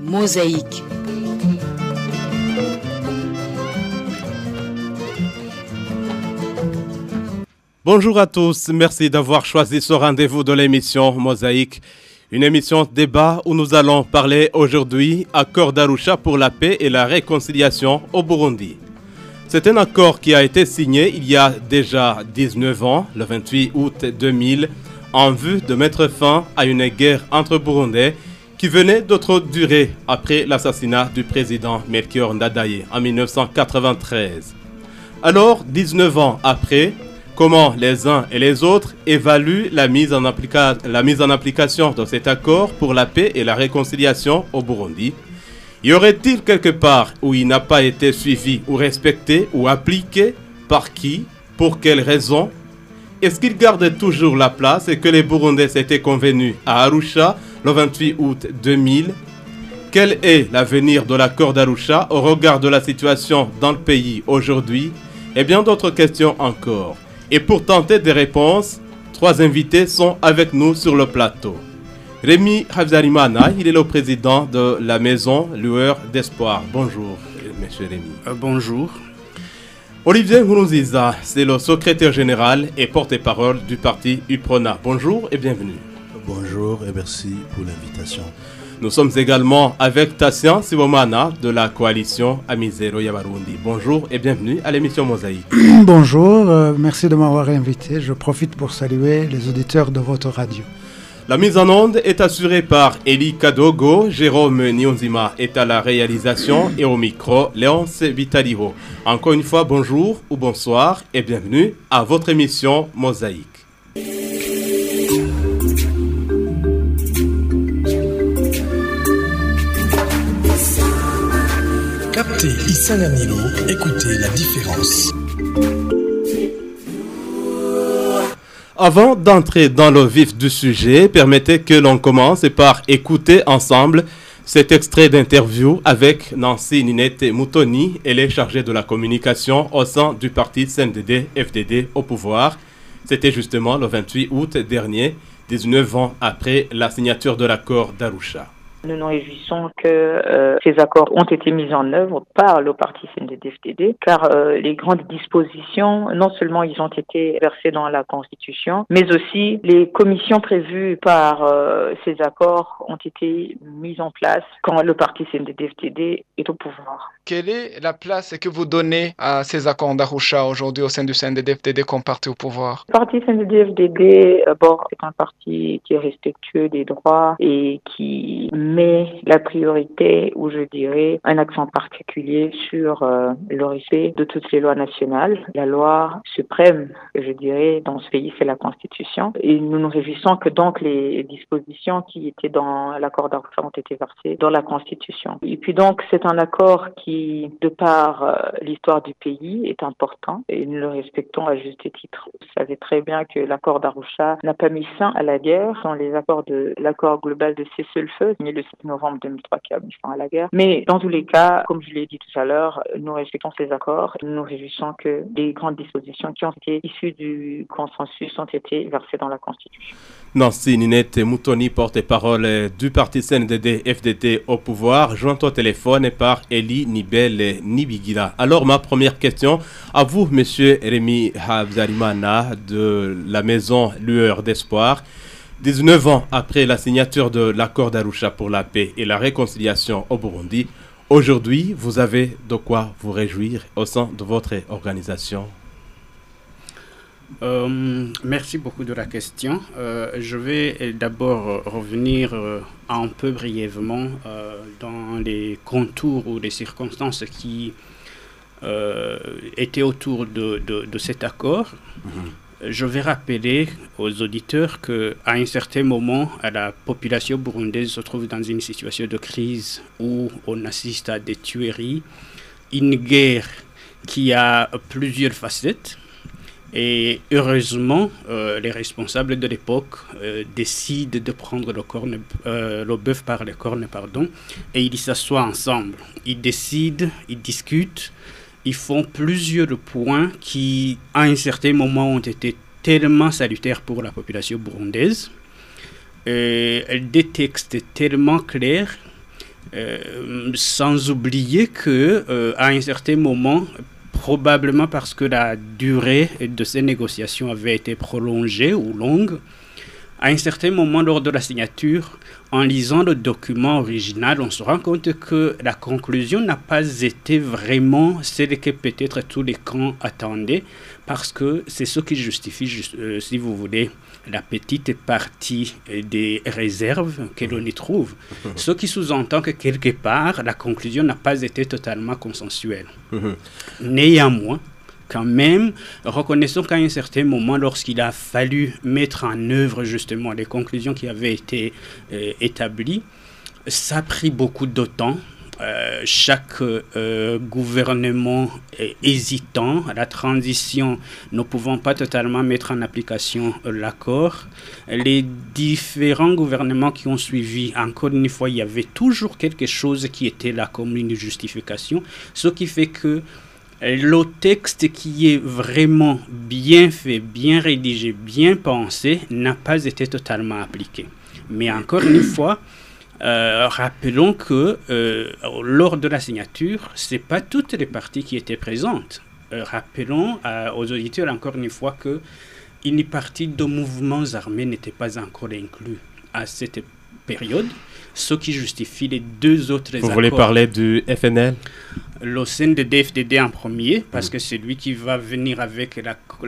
Mosaïque. Bonjour à tous, merci d'avoir choisi ce rendez-vous de l'émission Mosaïque. Une émission débat où nous allons parler aujourd'hui accord d'Arusha pour la paix et la réconciliation au Burundi. C'est un accord qui a été signé il y a déjà 19 ans, le 28 août 2000, en vue de mettre fin à une guerre entre Burundais qui venait de trop durer après l'assassinat du président Melchior Ndadaye en 1993. Alors, 19 ans après, comment les uns et les autres évaluent la mise en application de cet accord pour la paix et la réconciliation au Burundi? Y aurait-il quelque part où il n'a pas été suivi ou respecté ou appliqué? Par qui? Pour quelles raisons? Est-ce qu'il garde toujours la place et que les Burundais s'étaient convenus à Arusha le 28 août 2000? Quel est l'avenir de l'accord d'Arusha au regard de la situation dans le pays aujourd'hui? Et bien d'autres questions encore. Et pour tenter des réponses, 3 invités sont avec nous sur le plateau. Rémi Habzarimana, il est le président de la maison Lueur d'Espoir. Bonjour, monsieur Rémi. Bonjour. Olivier Nkurunziza, c'est le secrétaire général et porte-parole du parti UPRONA. Bonjour et bienvenue. Bonjour et merci pour l'invitation. Nous sommes également avec Tassian Sibomana de la coalition Amizero Yabarundi. Bonjour et bienvenue à l'émission Mosaïque. Bonjour, merci de m'avoir invité. Je profite pour saluer les auditeurs de votre radio. La mise en onde est assurée par Eli Kadogo, Jérôme Nyonzima est à la réalisation et au micro, Léonce Vitaliho. Encore une fois, bonjour ou bonsoir et bienvenue à votre émission Mosaïque. Captez Issa Nilo, écoutez la différence. Avant d'entrer dans le vif du sujet, permettez que l'on commence par écouter ensemble cet extrait d'interview avec Nancy Ninette Moutoni. Elle est chargée de la communication au sein du parti CNDD-FDD au pouvoir. C'était justement le 28 août dernier, 19 ans après la signature de l'accord d'Arusha. Nous nous réjouissons que ces accords ont été mis en œuvre par le parti CNDD-FDD, car les grandes dispositions, non seulement ils ont été versées dans la Constitution, mais aussi les commissions prévues par ces accords ont été mises en place quand le parti CNDD-FDD est au pouvoir. Quelle est la place que vous donnez à ces accords d'Arusha aujourd'hui au sein du CNDD-FDD comme parti au pouvoir? Le parti CNDD-FDD, d'abord, c'est un parti qui est respectueux des droits et qui met la priorité, ou je dirais, un accent particulier sur le respect de toutes les lois nationales. La loi suprême, je dirais, dans ce pays, c'est la Constitution. Et nous nous réjouissons que donc les dispositions qui étaient dans l'accord d'Arusha ont été versées dans la Constitution. Et puis donc, c'est un accord qui, de par l'histoire du pays, est important et nous le respectons à juste titre. Vous savez très bien que l'accord d'Arusha n'a pas mis fin à la guerre. Ce sont les accords de l'accord global de cessez-le-feu, signé le 7 novembre 2003, qui a mis fin à la guerre. Mais dans tous les cas, comme je l'ai dit tout à l'heure, nous respectons ces accords. Nous nous réjouissons que les grandes dispositions qui ont été issues du consensus ont été versées dans la Constitution. Nancy Ninette Moutoni, porte-parole du parti CNDD-FDD au pouvoir, jointe au téléphone par Eli Nibel Nibigila. Alors, ma première question à vous, monsieur Rémi Habzarimana de la maison Lueur d'Espoir. 19 ans après la signature de l'accord d'Arusha pour la paix et la réconciliation au Burundi, aujourd'hui, vous avez de quoi vous réjouir au sein de votre organisation? Merci beaucoup de la question. Je vais d'abord revenir un peu brièvement dans les contours ou les circonstances qui étaient autour de cet accord. Je vais rappeler aux auditeurs qu'à un certain moment, la population burundaise se trouve dans une situation de crise où on assiste à des tueries, une guerre qui a plusieurs facettes. Et heureusement, les responsables de l'époque décident de prendre le bœuf par les cornes, et ils s'assoient ensemble. Ils décident, ils discutent. Ils font plusieurs points qui, à un certain moment, ont été tellement salutaires pour la population burundaise. Des textes tellement clairs Sans oublier que à un certain moment, probablement parce que la durée de ces négociations avait été prolongée ou longue, à un certain moment lors de la signature, en lisant le document original, on se rend compte que la conclusion n'a pas été vraiment celle que peut-être tous les camps attendaient, parce que c'est ce qui justifie, si vous voulez, la petite partie des réserves que l'on y trouve. Ce qui sous-entend que quelque part, la conclusion n'a pas été totalement consensuelle. Néanmoins, quand même, reconnaissons qu'à un certain moment, lorsqu'il a fallu mettre en œuvre justement les conclusions qui avaient été établies, ça a pris beaucoup de temps. Chaque gouvernement hésitant à la transition, ne pouvant pas totalement mettre en application l'accord. Les différents gouvernements qui ont suivi, encore une fois, il y avait toujours quelque chose qui était là comme une justification, ce qui fait que le texte qui est vraiment bien fait, bien rédigé, bien pensé, n'a pas été totalement appliqué. Mais encore une fois, rappelons que lors de la signature, ce n'est pas toutes les parties qui étaient présentes. Rappelons aux auditeurs encore une fois qu'une partie de mouvements armés n'était pas encore inclus à cette période, ce qui justifie les deux autres accords. Vous voulez parler du FNL ? Le CNDD-FDD en premier, parce que c'est lui qui va venir avec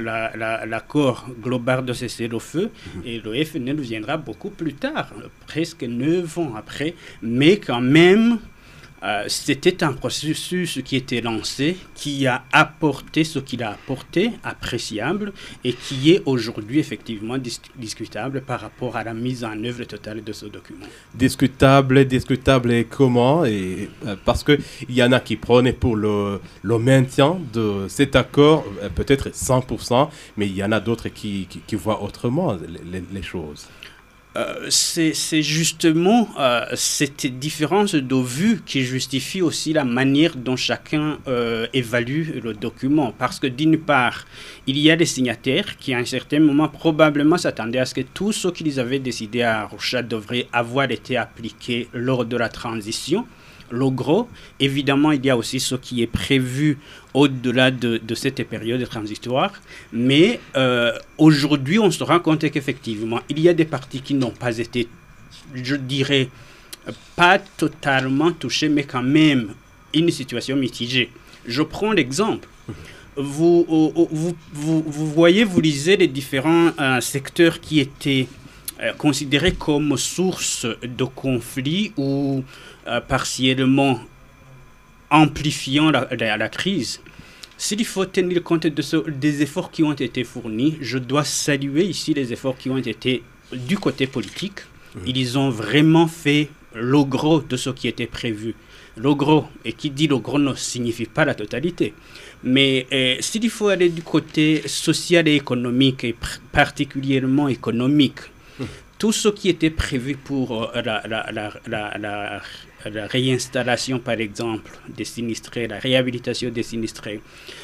l'accord global de cessez-le-feu, et le FNL viendra beaucoup plus tard, presque 9 ans après, mais quand même, c'était un processus qui était lancé, qui a apporté ce qu'il a apporté, appréciable, et qui est aujourd'hui effectivement discutable par rapport à la mise en œuvre totale de ce document. Discutable et comment parce qu'il y en a qui prônent pour le maintien de cet accord, peut-être 100%, mais il y en a d'autres qui voient autrement les choses. C'est justement cette différence de vue qui justifie aussi la manière dont chacun évalue le document. Parce que d'une part, il y a des signataires qui à un certain moment probablement s'attendaient à ce que tout ce qu'ils avaient décidé à Arusha devrait avoir été appliqué lors de la transition. Le gros, évidemment, il y a aussi ce qui est prévu au-delà de cette période transitoire. Mais aujourd'hui, on se rend compte qu'effectivement, il y a des parties qui n'ont pas été, je dirais, pas totalement touchées, mais quand même une situation mitigée. Je prends l'exemple. Vous voyez, vous lisez les différents secteurs qui étaient considérés comme source de conflits ou partiellement amplifiant la crise. S'il faut tenir compte des efforts qui ont été fournis, je dois saluer ici les efforts qui ont été du côté politique. Ils ont vraiment fait le gros de ce qui était prévu. Le gros, et qui dit le gros ne signifie pas la totalité. Mais s'il faut aller du côté social et économique, et particulièrement économique, tout ce qui était prévu pour la réinstallation, par exemple, des sinistrés, la réhabilitation des sinistrés,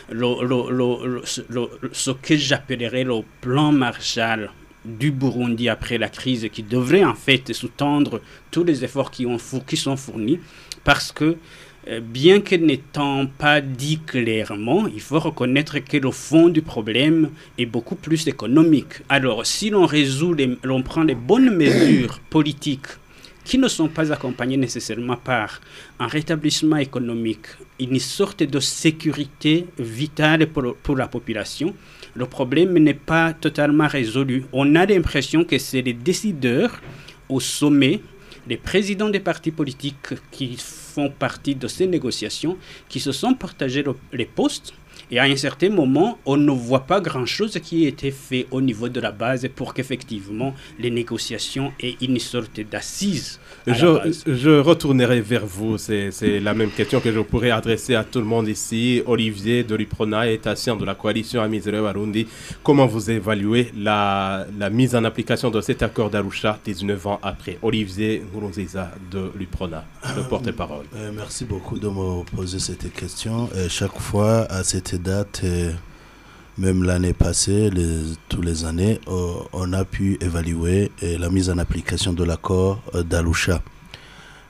ce que j'appellerais le plan Marshall du Burundi après la crise, qui devrait en fait sous-tendre tous les efforts qui sont fournis, parce que bien que n'étant pas dit clairement, il faut reconnaître que le fond du problème est beaucoup plus économique. Alors, si l'on prend les bonnes mesures politiques qui ne sont pas accompagnées nécessairement par un rétablissement économique, une sorte de sécurité vitale pour la population, le problème n'est pas totalement résolu. On a l'impression que c'est les décideurs au sommet, les présidents des partis politiques qui font partie de ces négociations, qui se sont partagés les postes. Et à un certain moment, on ne voit pas grand-chose qui a été fait au niveau de la base pour qu'effectivement les négociations aient une sorte d'assise. Je retournerai vers vous. C'est la même question que je pourrais adresser à tout le monde ici. Olivier de l'UPRONA est ancien de la coalition Amizero Warundi. Comment vous évaluez la mise en application de cet accord d'Arusha 19 ans après? Olivier Nkurunziza de l'UPRONA, le porte-parole. Merci beaucoup de me poser cette question. Chaque fois, à cette date, même l'année passée, toutes les années, on a pu évaluer la mise en application de l'accord d'Arusha.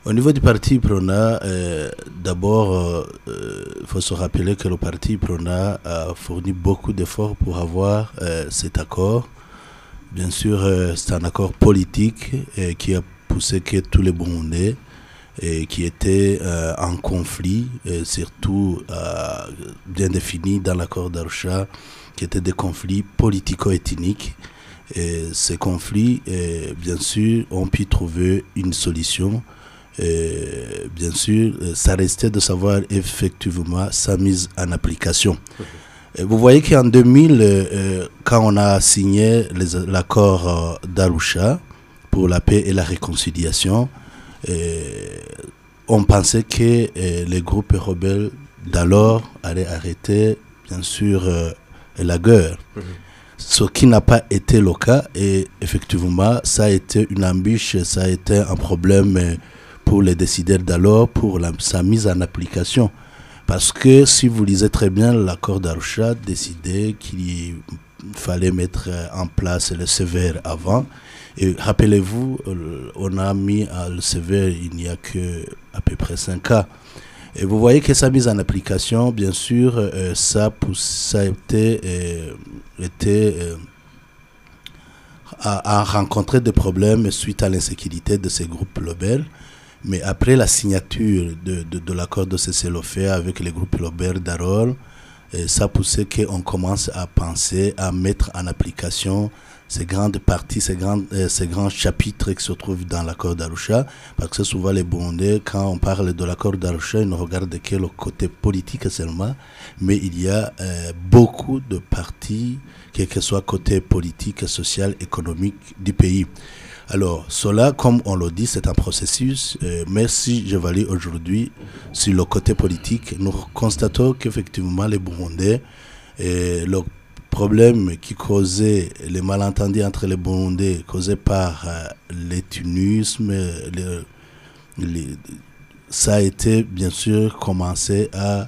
Au niveau du parti Prona, d'abord, il faut se rappeler que le parti Prona a fourni beaucoup d'efforts pour avoir cet accord. Bien sûr, c'est un accord politique qui a poussé que tous les Burundais qui étaient en conflit, surtout bien défini dans l'accord d'Arusha, qui étaient des conflits politico-ethniques. Et ces conflits, bien sûr, ont pu trouver une solution. Bien sûr, ça restait de savoir effectivement sa mise en application. Vous voyez qu'en 2000, quand on a signé l'accord d'Arusha pour la paix et la réconciliation, on pensait que les groupes rebelles d'alors allaient arrêter, bien sûr, la guerre. Ce qui n'a pas été le cas, et effectivement, ça a été une embûche, ça a été un problème pour les décideurs d'alors, pour sa mise en application. Parce que si vous lisez très bien, l'accord d'Arusha décidait qu'il fallait mettre en place le sévère avant. Et rappelez-vous, on a mis le sévère il n'y a que à peu près 5 ans. Et vous voyez que sa mise en application, bien sûr, ça a rencontré des problèmes suite à l'insécurité de ces groupes rebelles. Mais après la signature de l'accord de cessez-le-feu avec les groupes rebelles d'Arol, ça a poussé qu'on commence à penser à mettre en application ces grandes parties, ces grands chapitres qui se trouvent dans l'accord d'Arusha, parce que souvent les Burundais, quand on parle de l'accord d'Arusha, ils ne regardent que le côté politique seulement, mais il y a beaucoup de parties, quel que soit côté politique, social, économique du pays. Alors, cela, comme on le dit, c'est un processus, mais si j'évalue aujourd'hui sur le côté politique, nous constatons qu'effectivement les Burundais, le problème qui causait les malentendus entre les Burundais, causés par l'ethnisme, ça a été bien sûr commencé à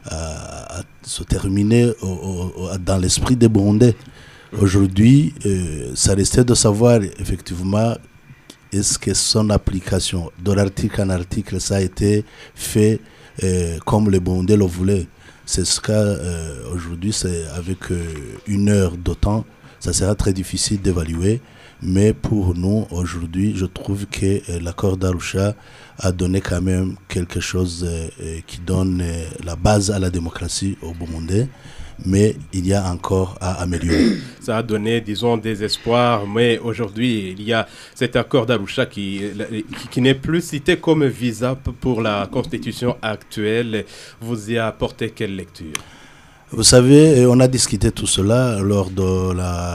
se terminer dans l'esprit des Burundais. Aujourd'hui, ça restait de savoir effectivement est-ce que son application de l'article en article, ça a été fait comme les Burundais le voulaient. C'est ce cas aujourd'hui, c'est avec 1 heure de temps, ça sera très difficile d'évaluer. Mais pour nous, aujourd'hui, je trouve que l'accord d'Arusha a donné quand même quelque chose qui donne la base à la démocratie au Burundais. Mais il y a encore à améliorer. Ça a donné, disons, des espoirs, mais aujourd'hui, il y a cet accord d'Arusha qui n'est plus cité comme visa pour la constitution actuelle. Vous y apportez quelle lecture? Vous savez, on a discuté tout cela lors de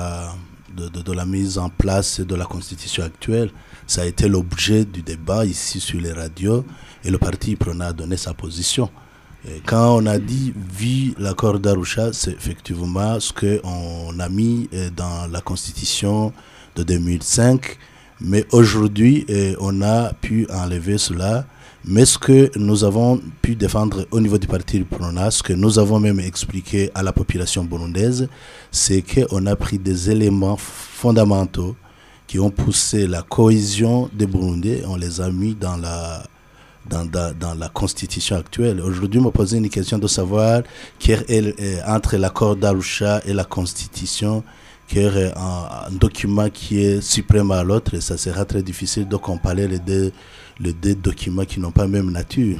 la mise en place de la constitution actuelle. Ça a été l'objet du débat ici sur les radios et le parti Prona a donné sa position. Et quand on a dit vu l'accord d'Arusha, c'est effectivement ce qu'on a mis dans la constitution de 2005. Mais aujourd'hui, on a pu enlever cela. Mais ce que nous avons pu défendre au niveau du parti Prona, ce que nous avons même expliqué à la population burundaise, c'est qu'on a pris des éléments fondamentaux qui ont poussé la cohésion des Burundais. On les a mis dans la constitution actuelle. Aujourd'hui, me poser une question de savoir entre l'accord d'Arusha et la constitution, quel est un document qui est suprême à l'autre, et ça sera très difficile de comparer les deux documents qui n'ont pas la même nature.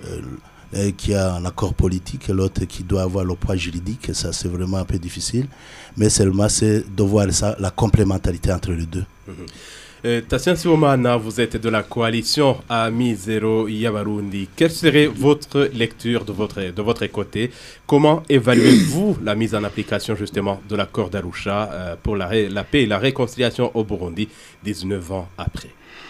Qui a un accord politique et l'autre qui doit avoir le poids juridique, ça c'est vraiment un peu difficile, mais seulement c'est de voir ça, la complémentarité entre les deux. Tatien Sibomana, vous êtes de la coalition Amizero Yabarundi. Quelle serait votre lecture de votre côté? Comment évaluez-vous la mise en application justement de l'accord d'Arusha pour la paix et la réconciliation au Burundi 19 ans après?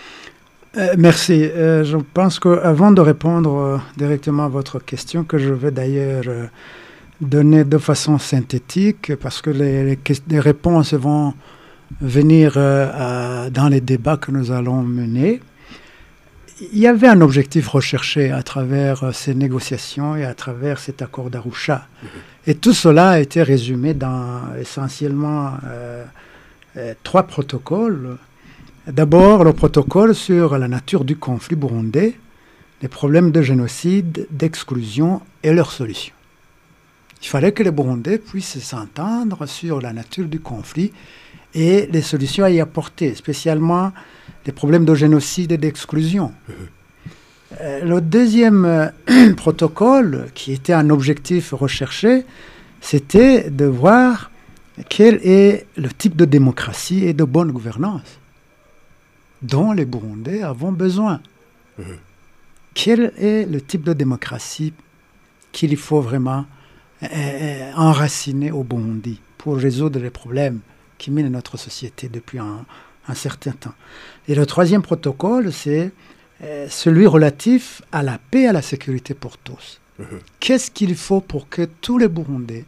Merci. Je pense qu'avant de répondre directement à votre question, que je vais d'ailleurs donner de façon synthétique, parce que les réponses vont venir dans les débats que nous allons mener, il y avait un objectif recherché à travers ces négociations et à travers cet accord d'Arusha. Et tout cela a été résumé dans essentiellement 3 protocoles. D'abord, le protocole sur la nature du conflit burundais, les problèmes de génocide, d'exclusion et leurs solutions. Il fallait que les Burundais puissent s'entendre sur la nature du conflit et les solutions à y apporter, spécialement les problèmes de génocide et d'exclusion. Le deuxième protocole, qui était un objectif recherché, c'était de voir quel est le type de démocratie et de bonne gouvernance dont les Burundais avons besoin. Quel est le type de démocratie qu'il faut vraiment enraciner au Burundi pour résoudre les problèmes qui minent notre société depuis un certain temps. Et le troisième protocole, c'est celui relatif à la paix et à la sécurité pour tous. Qu'est-ce qu'il faut pour que tous les Burundais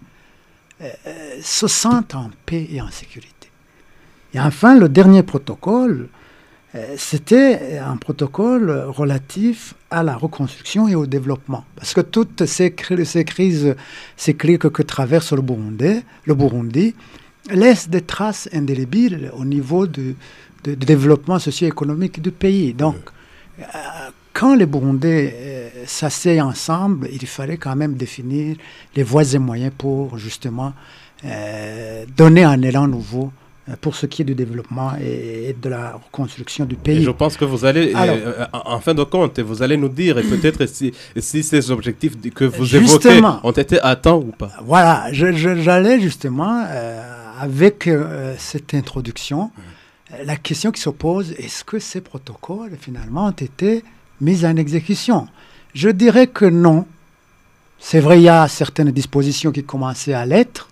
se sentent en paix et en sécurité? Et enfin, le dernier protocole, c'était un protocole relatif à la reconstruction et au développement. Parce que toutes ces crises que traverse le Burundi laissent des traces indélébiles au niveau du développement socio-économique du pays. Donc, quand les Burundais s'asseyent ensemble, il fallait quand même définir les voies et moyens pour justement donner un élan nouveau pour ce qui est du développement et de la reconstruction du pays. Et je pense que vous allez, en fin de compte, vous allez nous dire, et peut-être si ces objectifs que vous évoquez ont été atteints ou pas. Voilà, j'allais justement, avec cette introduction, la question qui se pose, est-ce que ces protocoles, finalement, ont été mis en exécution? Je dirais que non. C'est vrai, il y a certaines dispositions qui commençaient à l'être,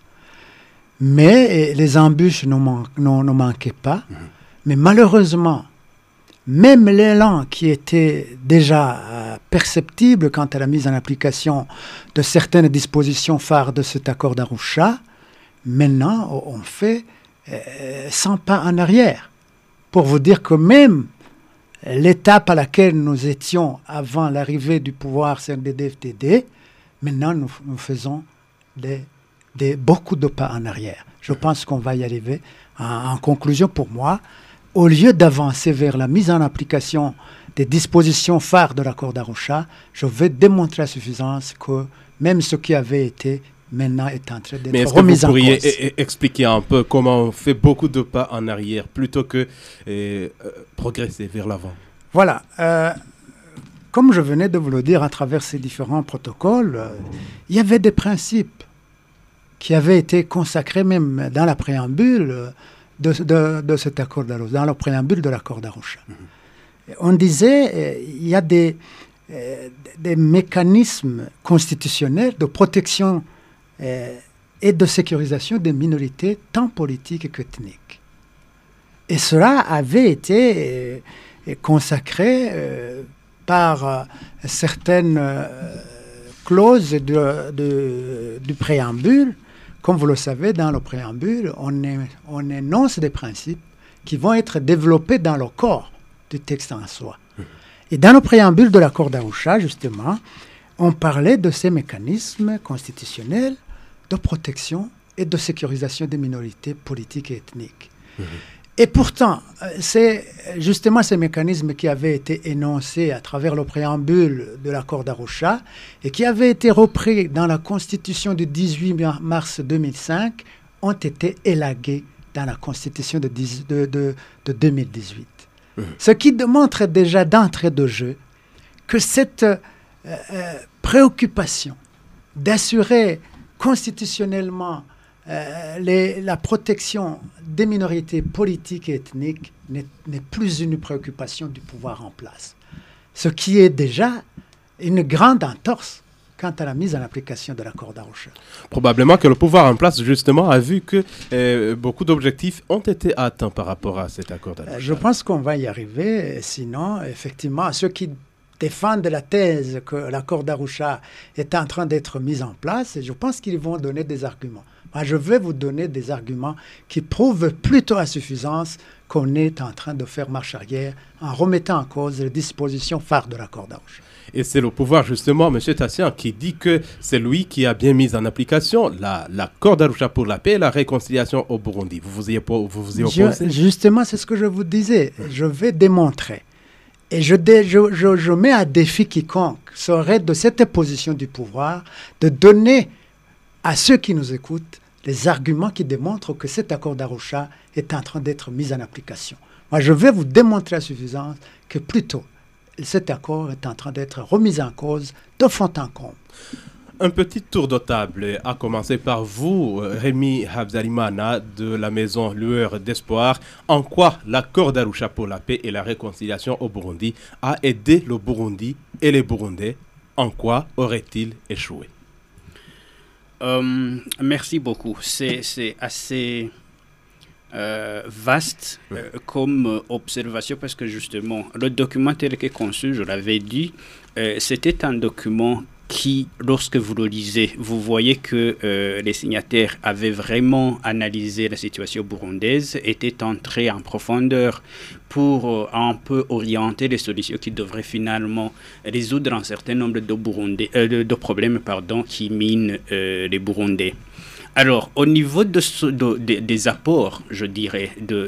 mais les embûches ne manquaient pas. Mais malheureusement, même l'élan qui était déjà perceptible quant à la mise en application de certaines dispositions phares de cet accord d'Arusha, maintenant, on fait 100 pas en arrière. Pour vous dire que même l'étape à laquelle nous étions avant l'arrivée du pouvoir CNDD-FDD, maintenant nous faisons beaucoup de pas en arrière. Je pense qu'on va y arriver. En conclusion, pour moi, au lieu d'avancer vers la mise en application des dispositions phares de l'accord d'Arusha, je vais démontrer à suffisance que même ce qui avait été maintenant est en train d'être remis en cause. Mais est-ce que vous pourriez expliquer un peu comment on fait beaucoup de pas en arrière plutôt que progresser vers l'avant? Voilà. Comme je venais de vous le dire à travers ces différents protocoles, il y avait des principes qui avaient été consacrés même dans la préambule de cet accord d'Arusha, dans le préambule de l'accord d'Arusha. On disait il y a des mécanismes constitutionnels de protection et de sécurisation des minorités tant politiques qu'ethniques. Et cela avait été consacré par certaines clauses du préambule. Comme vous le savez, dans le préambule, on énonce des principes qui vont être développés dans le corps du texte en soi. Et dans le préambule de l'accord d'Arusha, justement, on parlait de ces mécanismes constitutionnels de protection et de sécurisation des minorités politiques et ethniques. Et pourtant, c'est justement ces mécanismes qui avaient été énoncés à travers le préambule de l'accord d'Arusha et qui avaient été repris dans la Constitution du 18 mars 2005 ont été élagués dans la Constitution de 2018. Ce qui démontre déjà d'entrée de jeu que cette préoccupation d'assurer constitutionnellement la protection des minorités politiques et ethniques n'est plus une préoccupation du pouvoir en place. Ce qui est déjà une grande entorse quant à la mise en application de l'accord d'Arusha. Probablement que le pouvoir en place, justement, a vu que beaucoup d'objectifs ont été atteints par rapport à cet accord d'Arusha. Je pense qu'on va y arriver. Sinon, effectivement, ceux qui défendent la thèse que l'accord d'Arusha est en train d'être mis en place, je pense qu'ils vont donner des arguments. Moi, je vais vous donner des arguments qui prouvent plutôt à suffisance qu'on est en train de faire marche arrière en remettant en cause les dispositions phares de l'accord d'Arusha. Et c'est le pouvoir, justement, M. Tassian, qui dit que c'est lui qui a bien mis en application l'accord d'Arusha pour la paix et la réconciliation au Burundi. Vous vous y opposez? Justement, c'est ce que je vous disais. Je vais démontrer. Et je mets à défi quiconque serait de cette position du pouvoir de donner à ceux qui nous écoutent les arguments qui démontrent que cet accord d'Arusha est en train d'être mis en application. Moi, je vais vous démontrer à suffisance que plutôt cet accord est en train d'être remis en cause de fond en comble. Un petit tour de table, à commencer par vous, Rémi Habzalimana de la maison Lueur d'Espoir. En quoi l'accord d'Arusha pour la paix et la réconciliation au Burundi a aidé le Burundi et les Burundais? En quoi aurait-il échoué? Merci beaucoup. C'est assez vaste comme observation parce que justement, le document tel que conçu, je l'avais dit, c'était un document qui, lorsque vous le lisez, vous voyez que les signataires avaient vraiment analysé la situation burundaise, étaient entrés en profondeur pour un peu orienter les solutions qui devraient finalement résoudre un certain nombre de problèmes qui minent les Burundais. Alors, au niveau des apports, je dirais,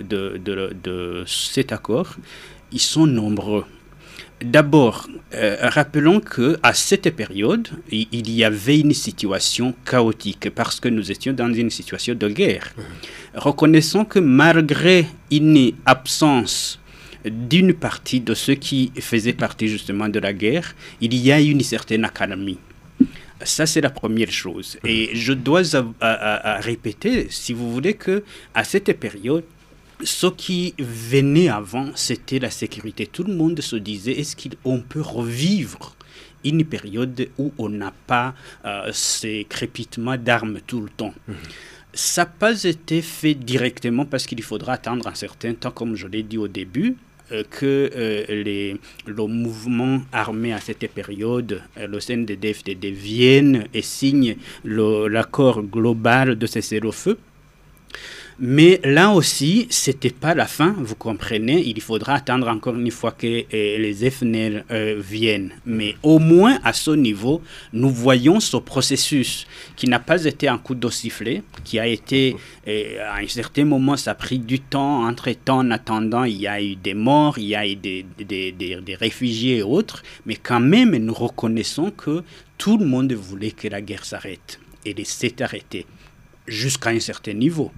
de cet accord, ils sont nombreux. D'abord, rappelons qu'à cette période, il y avait une situation chaotique parce que nous étions dans une situation de guerre. Reconnaissons que malgré une absence d'une partie de ceux qui faisaient partie justement de la guerre, il y a une certaine accalmie. Ça, c'est la première chose. Et je dois répéter, si vous voulez, qu'à cette période, ce qui venait avant, c'était la sécurité. Tout le monde se disait, est-ce qu'on peut revivre une période où on n'a pas ces crépitements d'armes tout le temps? Ça n'a pas été fait directement parce qu'il faudra attendre un certain temps, comme je l'ai dit au début, que le mouvement armé à cette période, le CNDD-FDD, vienne et signe l'accord global de cessez-le-feu. Mais là aussi, ce n'était pas la fin, vous comprenez, il faudra attendre encore une fois que les FNL viennent. Mais au moins à ce niveau, nous voyons ce processus qui n'a pas été un coup de sifflet, qui a été, à un certain moment, ça a pris du temps. Entre-temps, en attendant, il y a eu des morts, il y a eu des réfugiés et autres. Mais quand même, nous reconnaissons que tout le monde voulait que la guerre s'arrête. Et elle s'est arrêtée jusqu'à un certain niveau.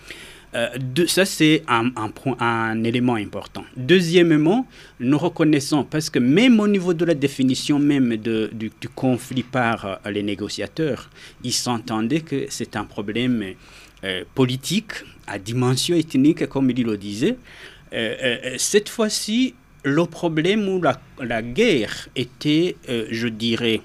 Ça, c'est un élément important. Deuxièmement, nous reconnaissons, parce que même au niveau de la définition même du conflit par les négociateurs, ils s'entendaient que c'est un problème politique à dimension ethnique, comme il le disait. Cette fois-ci, le problème où la guerre était, je dirais,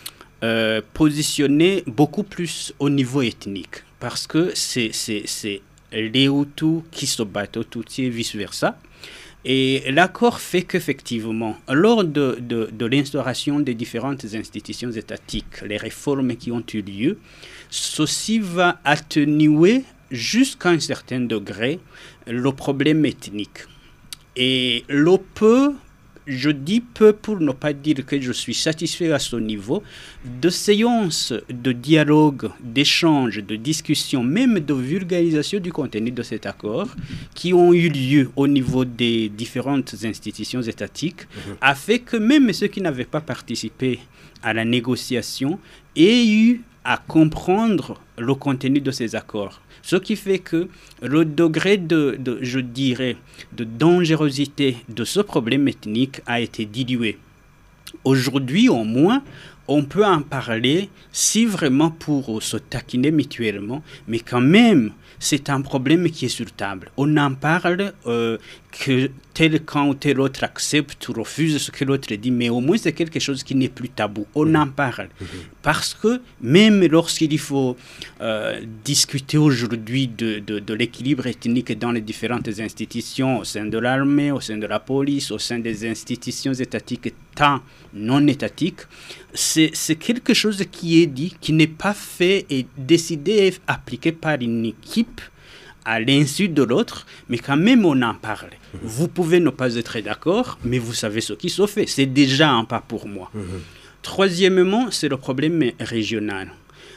positionnée beaucoup plus au niveau ethnique, parce que c'est les Hutus qui se battent aux Tutsis et vice-versa. Et l'accord fait qu'effectivement, lors de l'instauration des différentes institutions étatiques, les réformes qui ont eu lieu, ceci va atténuer jusqu'à un certain degré le problème ethnique. Et le peu, je dis peu pour ne pas dire que je suis satisfait à ce niveau, de séances de dialogue, d'échange, de discussion, même de vulgarisation du contenu de cet accord, qui ont eu lieu au niveau des différentes institutions étatiques, a fait que même ceux qui n'avaient pas participé à la négociation aient eu à comprendre le contenu de ces accords. Ce qui fait que le degré je dirais, de dangerosité de ce problème ethnique a été dilué. Aujourd'hui, au moins, on peut en parler si vraiment pour se taquiner mutuellement, mais quand même, c'est un problème qui est sur table. On en parle que tel qu'un ou tel autre accepte ou refuse ce que l'autre dit, mais au moins c'est quelque chose qui n'est plus tabou. On en parle. Parce que même lorsqu'il faut discuter aujourd'hui de l'équilibre ethnique dans les différentes institutions, au sein de l'armée, au sein de la police, au sein des institutions étatiques tant non étatiques, c'est quelque chose qui est dit, qui n'est pas fait et décidé et appliqué par une équipe à l'insu de l'autre, mais quand même on en parle. Vous pouvez ne pas être d'accord, mais vous savez ce qui se fait. C'est déjà un pas pour moi. Troisièmement, c'est le problème régional.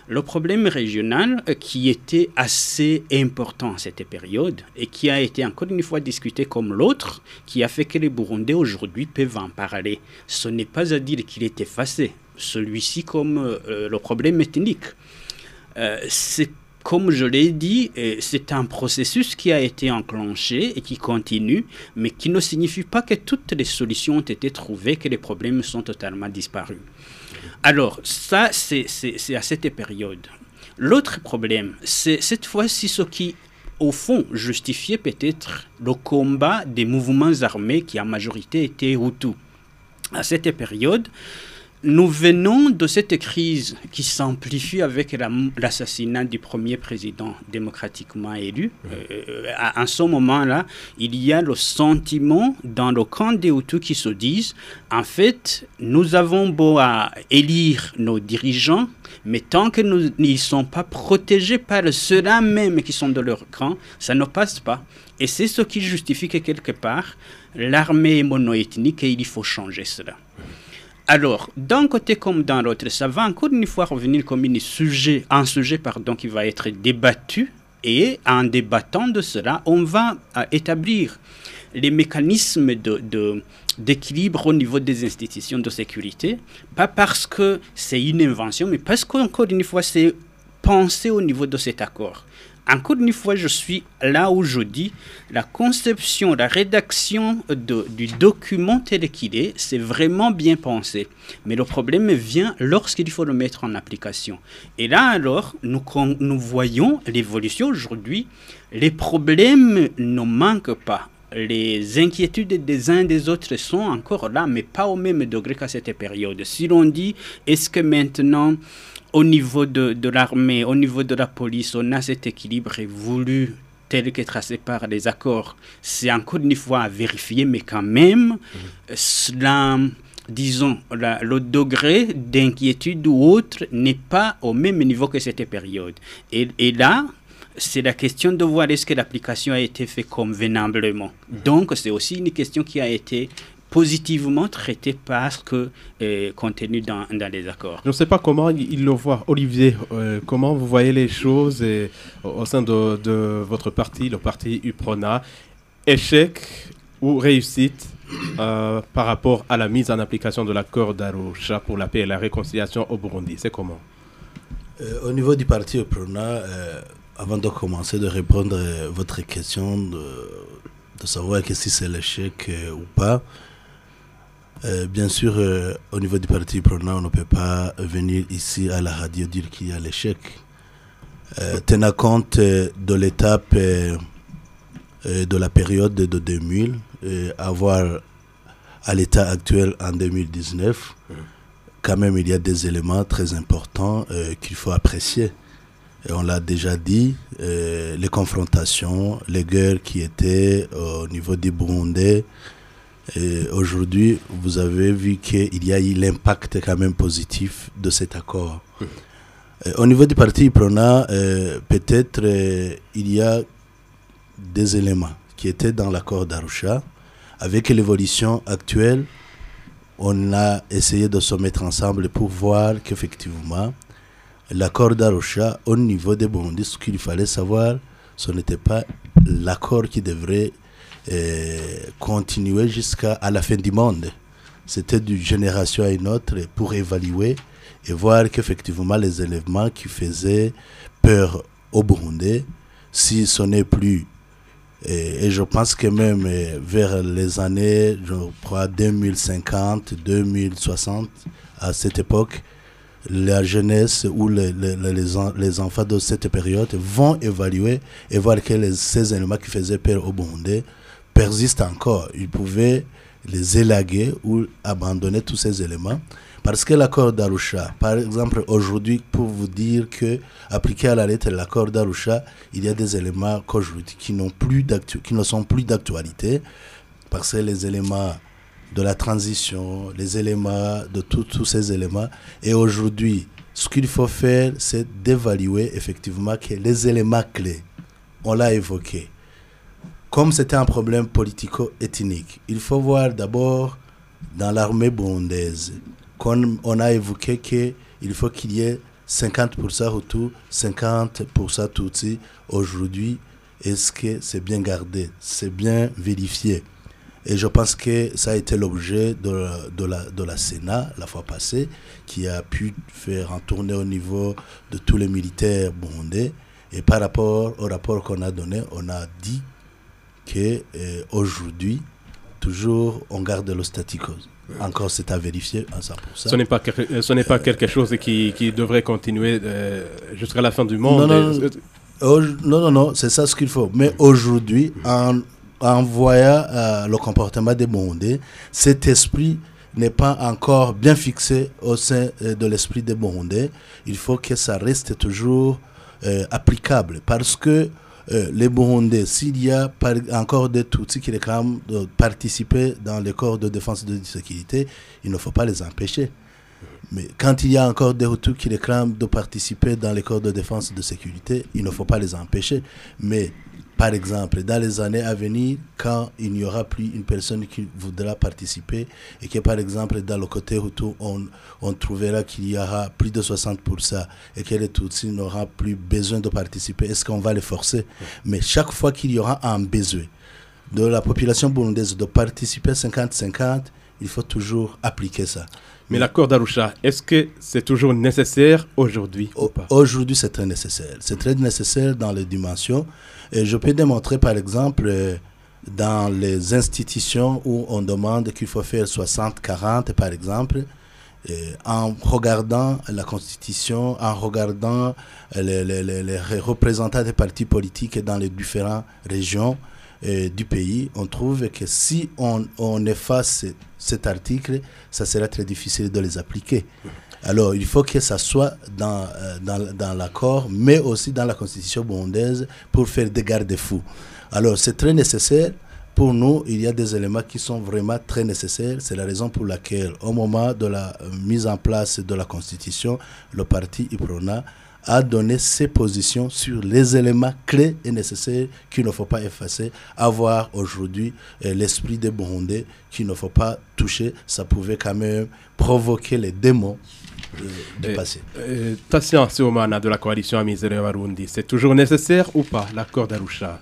Le problème régional qui était assez important à cette période et qui a été encore une fois discuté comme l'autre, qui a fait que les Burundais aujourd'hui peuvent en parler. Ce n'est pas à dire qu'il est effacé, celui-ci comme le problème ethnique. C'est comme je l'ai dit, c'est un processus qui a été enclenché et qui continue, mais qui ne signifie pas que toutes les solutions ont été trouvées, que les problèmes sont totalement disparus. Alors, ça, c'est à cette période. L'autre problème, c'est cette fois-ci ce qui, au fond, justifiait peut-être le combat des mouvements armés qui en majorité étaient Hutus. À cette période, nous venons de cette crise qui s'amplifie avec l'assassinat du premier président démocratiquement élu. À ce moment-là, il y a le sentiment dans le camp des Hutus qui se disent, en fait, nous avons beau à élire nos dirigeants, mais tant que nous ne sont pas protégés par ceux-là même qui sont de leur camp, ça ne passe pas. Et c'est ce qui justifie que quelque part, l'armée est monoethnique et il faut changer cela. Alors, d'un côté comme dans l'autre, ça va encore une fois revenir comme un sujet qui va être débattu. Et en débattant de cela, on va établir les mécanismes d'équilibre au niveau des institutions de sécurité. Pas parce que c'est une invention, mais parce qu'encore une fois, c'est pensé au niveau de cet accord. Encore une fois, je suis là où je dis la conception, la rédaction du document tel qu'il est, c'est vraiment bien pensé. Mais le problème vient lorsqu'il faut le mettre en application. Et là, alors, nous voyons l'évolution aujourd'hui. Les problèmes ne manquent pas. Les inquiétudes des uns et des autres sont encore là, mais pas au même degré qu'à cette période. Si l'on dit, est-ce que maintenant, au niveau de l'armée, au niveau de la police, on a cet équilibre voulu tel que tracé par les accords, c'est encore une fois à vérifier, mais quand même, le degré d'inquiétude ou autre n'est pas au même niveau que cette période. Et là, c'est la question de voir est-ce que l'application a été faite convenablement. Donc, c'est aussi une question qui a été positivement traité parce que contenu dans les accords. Je ne sais pas comment il le voit. Olivier, comment vous voyez les choses au sein de votre parti, le parti UPRONA, échec ou réussite par rapport à la mise en application de l'accord d'Arusha pour la paix et la réconciliation au Burundi? C'est comment? Au niveau du parti UPRONA, avant de commencer de répondre à votre question, de savoir que si c'est l'échec ou pas, bien sûr, au niveau du parti UPRONA, on ne peut pas venir ici à la radio dire qu'il y a l'échec. Tenant compte de l'étape de la période de 2000, avoir à l'état actuel en 2019, quand même il y a des éléments très importants qu'il faut apprécier. Et on l'a déjà dit, les confrontations, les guerres qui étaient au niveau des Burundais. Et aujourd'hui, vous avez vu qu'il y a eu l'impact quand même positif de cet accord. Au niveau du parti UPRONA, peut-être il y a des éléments qui étaient dans l'accord d'Arusha. Avec l'évolution actuelle, on a essayé de se mettre ensemble pour voir qu'effectivement, l'accord d'Arusha, au niveau des Burundis, ce qu'il fallait savoir, ce n'était pas l'accord qui devrait continuer jusqu'à la fin du monde. C'était d'une génération à une autre pour évaluer et voir qu'effectivement les éléments qui faisaient peur aux Burundais, si ce n'est plus, et je pense que même vers les années, je crois 2050, 2060, à cette époque, la jeunesse ou les enfants de cette période vont évaluer et voir que ces éléments qui faisaient peur aux Burundais persistent encore. Ils pouvaient les élaguer ou abandonner tous ces éléments. Parce que l'accord d'Arusha, par exemple, aujourd'hui, pour vous dire que, appliqué à la lettre de l'accord d'Arusha, il y a des éléments qu'aujourd'hui qui ne sont plus d'actualité, parce que les éléments de la transition, les éléments de tous ces éléments. Et aujourd'hui, ce qu'il faut faire, c'est d'évaluer effectivement que les éléments clés, on l'a évoqué. Comme c'était un problème politico-ethnique, il faut voir d'abord dans l'armée burundaise, qu'on a évoqué qu'il faut qu'il y ait 50% Hutu, 50% Tutsi. Aujourd'hui, est-ce que c'est bien gardé? C'est bien vérifié? Et je pense que ça a été l'objet de la Sénat la fois passée, qui a pu faire un tournée au niveau de tous les militaires burundais. Et par rapport au rapport qu'on a donné, on a dit qu'aujourd'hui, toujours, on garde le statu quo. Encore, c'est à vérifier à 100%. Ce n'est pas quelque chose qui devrait continuer jusqu'à la fin du monde. Non, c'est ça ce qu'il faut. Mais aujourd'hui, en voyant le comportement des Burundais, cet esprit n'est pas encore bien fixé au sein de l'esprit des Burundais. Il faut que ça reste toujours applicable. Parce que les Burundais, s'il y a encore des Tutsis qui réclament de participer dans les corps de défense et de sécurité, il ne faut pas les empêcher. Mais quand il y a encore des Hutus qui réclament de participer dans les corps de défense et de sécurité, il ne faut pas les empêcher. Mais par exemple, dans les années à venir, quand il n'y aura plus une personne qui voudra participer et que par exemple dans le côté Hutu, on trouvera qu'il y aura plus de 60% et que les Tutsis n'auront plus besoin de participer, est-ce qu'on va les forcer? Mais chaque fois qu'il y aura un besoin de la population burundaise de participer 50-50, il faut toujours appliquer ça. Mais l'accord d'Arusha, est-ce que c'est toujours nécessaire aujourd'hui ou pas? Aujourd'hui, c'est très nécessaire. C'est très nécessaire dans les dimensions. Et je peux démontrer, par exemple, dans les institutions où on demande qu'il faut faire 60-40, par exemple, en regardant la Constitution, en regardant les représentants des partis politiques dans les différentes régions du pays, on trouve que si on efface cet article, ça sera très difficile de les appliquer. Alors, il faut que ça soit dans l'accord, mais aussi dans la Constitution burundaise pour faire des garde-fous. Alors, c'est très nécessaire. Pour nous, il y a des éléments qui sont vraiment très nécessaires. C'est la raison pour laquelle, au moment de la mise en place de la Constitution, le parti Iprona a donné ses positions sur les éléments clés et nécessaires qu'il ne faut pas effacer. Avoir aujourd'hui l'esprit des Burundais qu'il ne faut pas toucher, ça pouvait quand même provoquer les démons du passé. Tassian Seomana de la coalition Amizero Warundi, c'est toujours nécessaire ou pas l'accord d'Arusha?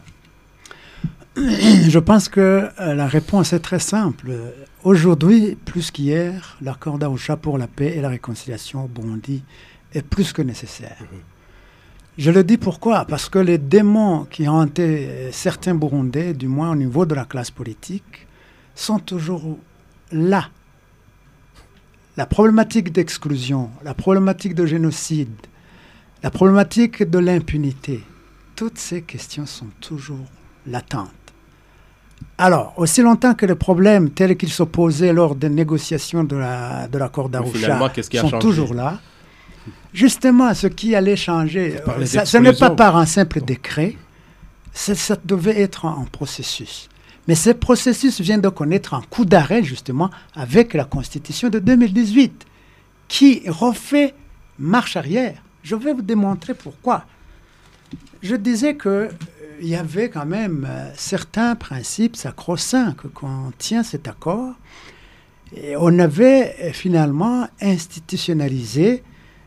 Je pense que la réponse est très simple. Aujourd'hui, plus qu'hier, l'accord d'Arusha pour la paix et la réconciliation au Burundi est plus que nécessaire. Je le dis pourquoi? Parce que les démons qui ont hanté certains Burundais, du moins au niveau de la classe politique, sont toujours là. La problématique d'exclusion, la problématique de génocide, la problématique de l'impunité, toutes ces questions sont toujours latentes. Alors, aussi longtemps que les problèmes tels qu'ils s'opposaient lors des négociations de l'accord d'Arusha sont toujours là, justement, ce qui allait changer, ce n'est pas par un simple décret, ça devait être un processus. Mais ce processus vient de connaître un coup d'arrêt, justement, avec la Constitution de 2018, qui refait marche arrière. Je vais vous démontrer pourquoi. Je disais qu'il y avait quand même certains principes sacro-saints que contient cet accord. Et on avait finalement institutionnalisé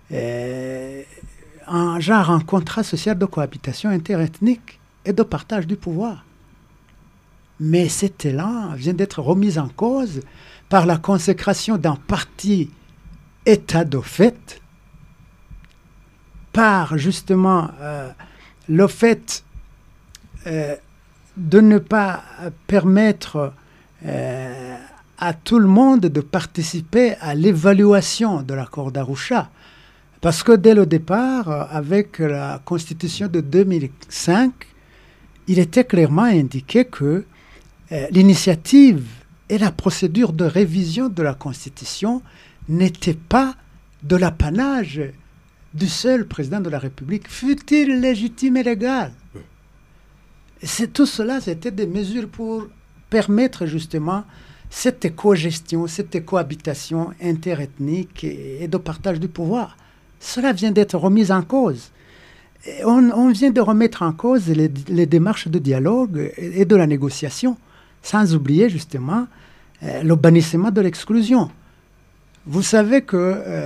un contrat social de cohabitation interethnique et de partage du pouvoir. Mais cet élan vient d'être remis en cause par la consécration d'un parti État de fait, par justement le fait de ne pas permettre à tout le monde de participer à l'évaluation de l'accord d'Arusha. Parce que dès le départ, avec la Constitution de 2005, il était clairement indiqué que l'initiative et la procédure de révision de la Constitution n'étaient pas de l'apanage du seul président de la République, fût-il légitime et légal. Tout cela, c'était des mesures pour permettre justement cette éco-gestion, cette éco-habitation interethnique et de partage du pouvoir. Cela vient d'être remis en cause. On vient de remettre en cause les démarches de dialogue et de la négociation, sans oublier justement le bannissement de l'exclusion. Vous savez que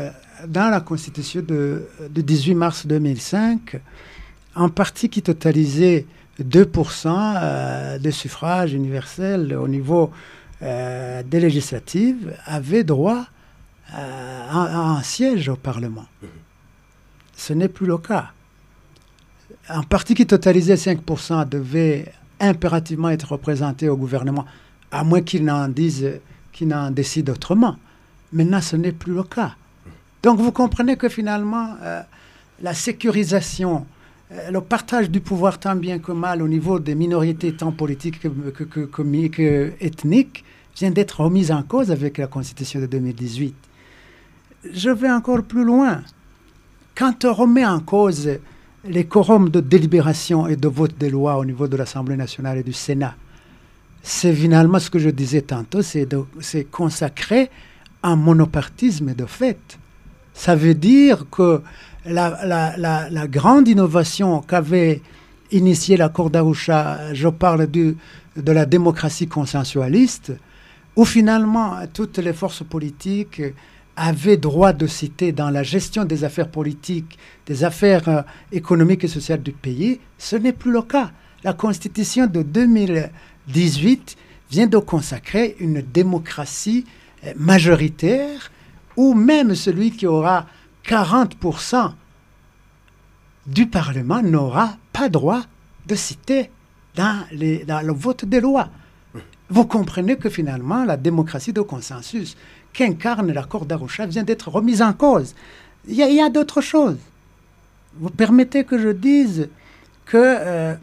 dans la Constitution de 18 mars 2005, un parti qui totalisait 2% des suffrages universels au niveau des législatives avait droit à un siège au Parlement. Ce n'est plus le cas. Un parti qui totalisait 5% devait impérativement être représenté au gouvernement, à moins qu'il n'en décide autrement. Maintenant, ce n'est plus le cas. Donc, vous comprenez que finalement, la sécurisation, le partage du pouvoir tant bien que mal au niveau des minorités tant politiques que ethniques vient d'être remise en cause avec la Constitution de 2018. Je vais encore plus loin. Quand on remet en cause les quorums de délibération et de vote des lois au niveau de l'Assemblée nationale et du Sénat, c'est finalement ce que je disais tantôt, c'est consacrer un monopartisme de fait. Ça veut dire que la grande innovation qu'avait initiée l'accord d'Arusha, je parle de la démocratie consensualiste, où finalement toutes les forces politiques avaient droit de citer dans la gestion des affaires politiques, des affaires économiques et sociales du pays, ce n'est plus le cas. La Constitution de 2018 vient de consacrer une démocratie majoritaire où même celui qui aura 40% du Parlement n'aura pas droit de citer dans le vote des lois. Vous comprenez que finalement, la démocratie de consensus qu'incarne l'accord d'Arusha vient d'être remise en cause. Il y a d'autres choses. Vous permettez que je dise que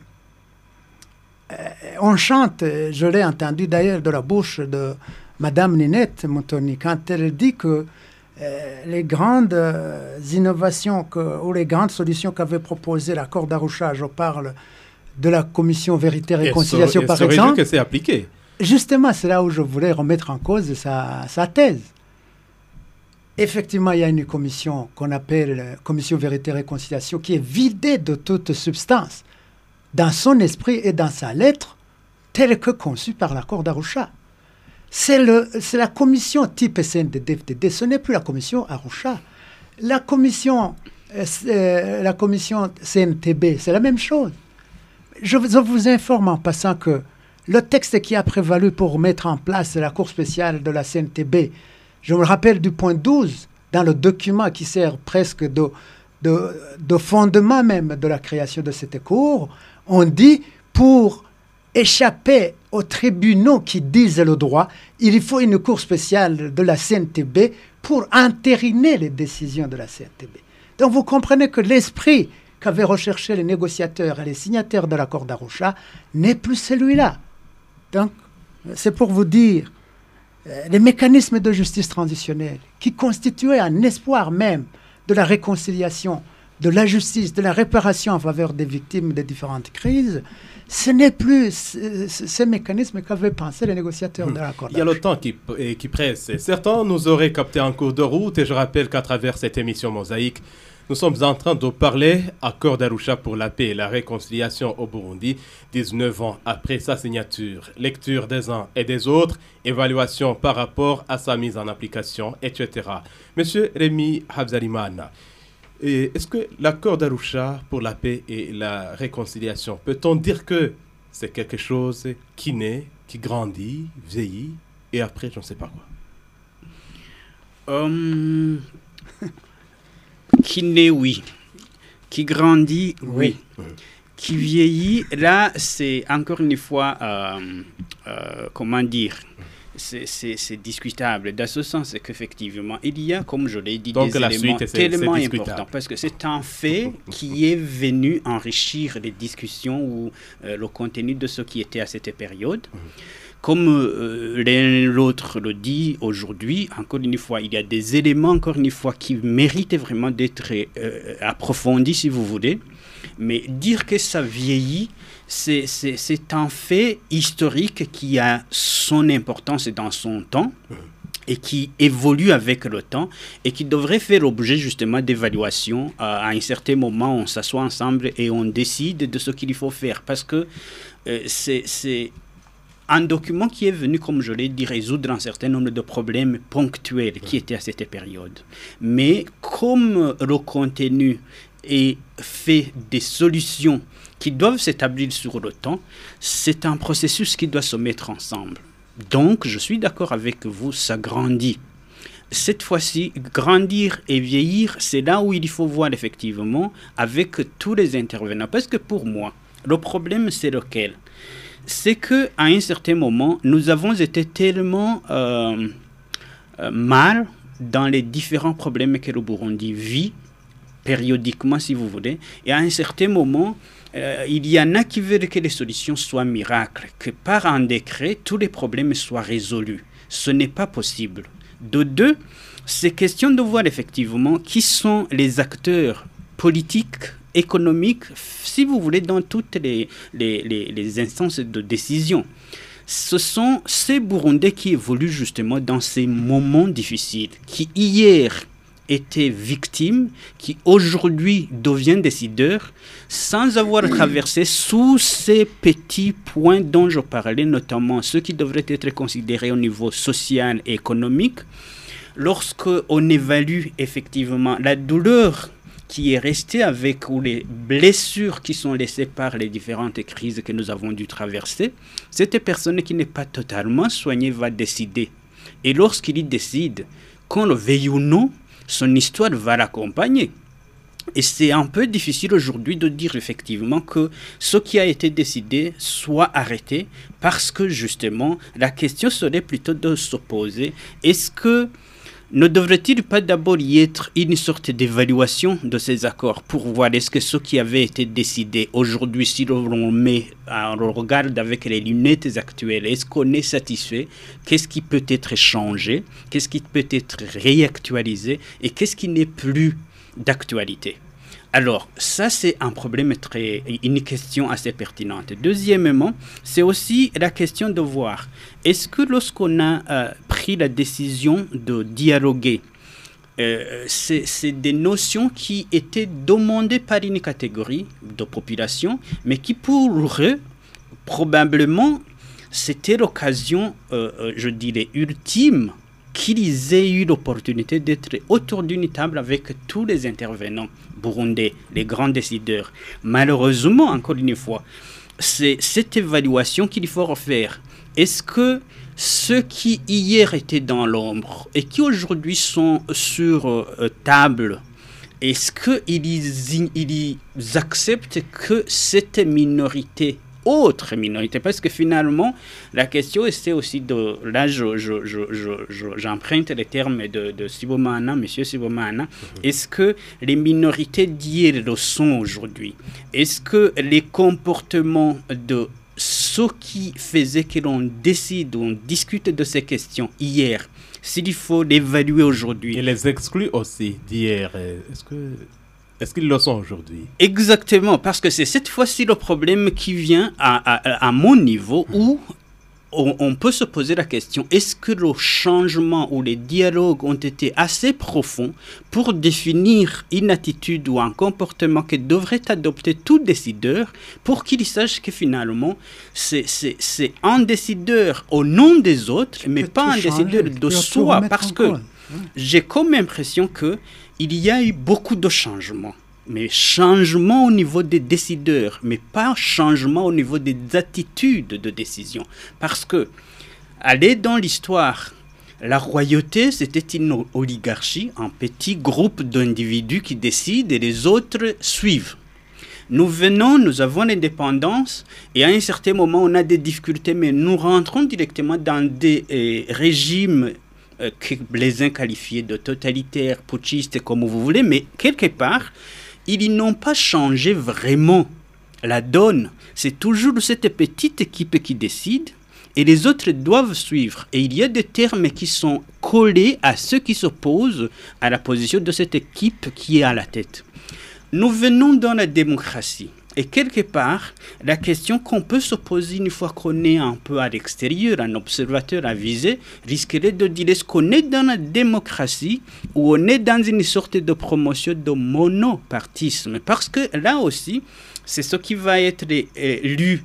on chante, je l'ai entendu d'ailleurs de la bouche de Madame Ninette Moutoni, quand elle dit que les grandes innovations ou les grandes solutions qu'avait proposées l'accord d'Arusha, je parle de la commission Vérité et Réconciliation par exemple, que c'est appliqué. Justement, c'est là où je voulais remettre en cause sa thèse. Effectivement, il y a une commission qu'on appelle Commission Vérité et Réconciliation qui est vidée de toute substance dans son esprit et dans sa lettre, telle que conçue par l'accord d'Arusha. C'est la commission type SNDD-FDD, ce n'est plus la commission Arusha. La commission CNTB, c'est la même chose. Je vous informe en passant que le texte qui a prévalu pour mettre en place la Cour spéciale de la CNTB, je me rappelle du point 12, dans le document qui sert presque de fondement même de la création de cette Cour, on dit pour échapper aux tribunaux qui disent le droit, il faut une Cour spéciale de la CNTB pour entériner les décisions de la CNTB. Donc vous comprenez que l'esprit qu'avaient recherché les négociateurs et les signataires de l'accord d'Arusha n'est plus celui-là. Donc, c'est pour vous dire, les mécanismes de justice transitionnelle qui constituaient un espoir même de la réconciliation, de la justice, de la réparation en faveur des victimes des différentes crises, ce n'est plus ces mécanismes qu'avaient pensé les négociateurs de l'accord d'Arusha. Il y a le temps qui presse. Certains nous auraient capté en cours de route et je rappelle qu'à travers cette émission Mosaïque, nous sommes en train de parler accord d'Arusha pour la paix et la réconciliation au Burundi, 19 ans après sa signature. Lecture des uns et des autres, évaluation par rapport à sa mise en application, etc. Monsieur Rémi Habzalimana, est-ce que l'accord d'Arusha pour la paix et la réconciliation, peut-on dire que c'est quelque chose qui naît, qui grandit, vieillit, et après, je ne sais pas quoi? Qui naît, oui. Qui grandit, oui. Qui vieillit, là, c'est encore une fois, comment dire, c'est discutable. Dans ce sens, c'est qu'effectivement, il y a, comme je l'ai dit, donc des éléments tellement importants. Parce que c'est un fait qui est venu enrichir les discussions ou le contenu de ce qui était à cette période. Comme l'un l'autre le dit aujourd'hui, encore une fois, il y a des éléments, encore une fois, qui méritent vraiment d'être approfondis, si vous voulez. Mais dire que ça vieillit, c'est un fait historique qui a son importance dans son temps et qui évolue avec le temps et qui devrait faire l'objet justement d'évaluation. À un certain moment, on s'assoit ensemble et on décide de ce qu'il faut faire. Parce que c'est un document qui est venu, comme je l'ai dit, résoudre un certain nombre de problèmes ponctuels qui étaient à cette période. Mais comme le contenu est fait des solutions qui doivent s'établir sur le temps, c'est un processus qui doit se mettre ensemble. Donc, je suis d'accord avec vous, ça grandit. Cette fois-ci, grandir et vieillir, c'est là où il faut voir effectivement avec tous les intervenants. Parce que pour moi, le problème, c'est lequel ? C'est qu'à un certain moment, nous avons été tellement mal dans les différents problèmes que le Burundi vit, périodiquement si vous voulez, et à un certain moment, il y en a qui veulent que les solutions soient miracles, que par un décret, tous les problèmes soient résolus. Ce n'est pas possible. De deux, c'est question de voir effectivement qui sont les acteurs politiques, économiques, si vous voulez, dans toutes les instances de décision. Ce sont ces Burundais qui évoluent justement dans ces moments difficiles, qui hier étaient victimes, qui aujourd'hui deviennent décideurs, sans avoir traversé sous ces petits points dont je parlais, notamment ceux qui devraient être considérés au niveau social et économique. Lorsqu'on évalue effectivement la douleur qui est restée avec, ou les blessures qui sont laissées par les différentes crises que nous avons dû traverser, cette personne qui n'est pas totalement soignée va décider. Et lorsqu'il décide, qu'on le veuille ou non, son histoire va l'accompagner. Et c'est un peu difficile aujourd'hui de dire effectivement que ce qui a été décidé soit arrêté, parce que justement, la question serait plutôt de se poser, est-ce que ne devrait-il pas d'abord y être une sorte d'évaluation de ces accords pour voir est-ce que ce qui avait été décidé aujourd'hui, si l'on regarde avec les lunettes actuelles, est-ce qu'on est satisfait? Qu'est-ce qui peut être changé? Qu'est-ce qui peut être réactualisé? Et qu'est-ce qui n'est plus d'actualité? Alors, ça, c'est un problème une question assez pertinente. Deuxièmement, c'est aussi la question de voir, est-ce que lorsqu'on a pris la décision de dialoguer, c'est des notions qui étaient demandées par une catégorie de population, mais qui pour eux, probablement, c'était l'occasion, je dirais, ultime, qu'ils aient eu l'opportunité d'être autour d'une table avec tous les intervenants burundais, les grands décideurs. Malheureusement, encore une fois, c'est cette évaluation qu'il faut refaire. Est-ce que ceux qui hier étaient dans l'ombre et qui aujourd'hui sont sur table, est-ce qu'ils acceptent que cette minorité, autre minorité, parce que finalement, la question c'est aussi de, là j'emprunte les termes de Sibomana, monsieur Sibomana, est-ce que les minorités d'hier le sont aujourd'hui? Est-ce que les comportements de ceux qui faisaient que l'on décide, on discute de ces questions hier, s'il faut l'évaluer aujourd'hui? Et les exclus aussi d'hier, est-ce qu'ils le sont aujourd'hui? Exactement, parce que c'est cette fois-ci le problème qui vient à mon niveau où on peut se poser la question, est-ce que le changement ou les dialogues ont été assez profonds pour définir une attitude ou un comportement que devrait adopter tout décideur pour qu'il sache que finalement c'est un décideur au nom des autres, mais pas un décideur de soi, parce que j'ai comme impression que il y a eu beaucoup de changements, mais changements au niveau des décideurs, mais pas changement au niveau des attitudes de décision. Parce que, aller dans l'histoire, la royauté, c'était une oligarchie, un petit groupe d'individus qui décident et les autres suivent. Nous avons l'indépendance et à un certain moment, on a des difficultés, mais nous rentrons directement dans des régimes que les uns qualifiés de totalitaires, putschistes, comme vous voulez, mais quelque part, ils n'ont pas changé vraiment la donne. C'est toujours cette petite équipe qui décide et les autres doivent suivre. Et il y a des termes qui sont collés à ceux qui s'opposent à la position de cette équipe qui est à la tête. Nous venons dans la démocratie. Et quelque part, la question qu'on peut se poser une fois qu'on est un peu à l'extérieur, un observateur avisé, risquerait de dire est-ce qu'on est dans la démocratie ou on est dans une sorte de promotion de monopartisme? Parce que là aussi, c'est ce qui va être lu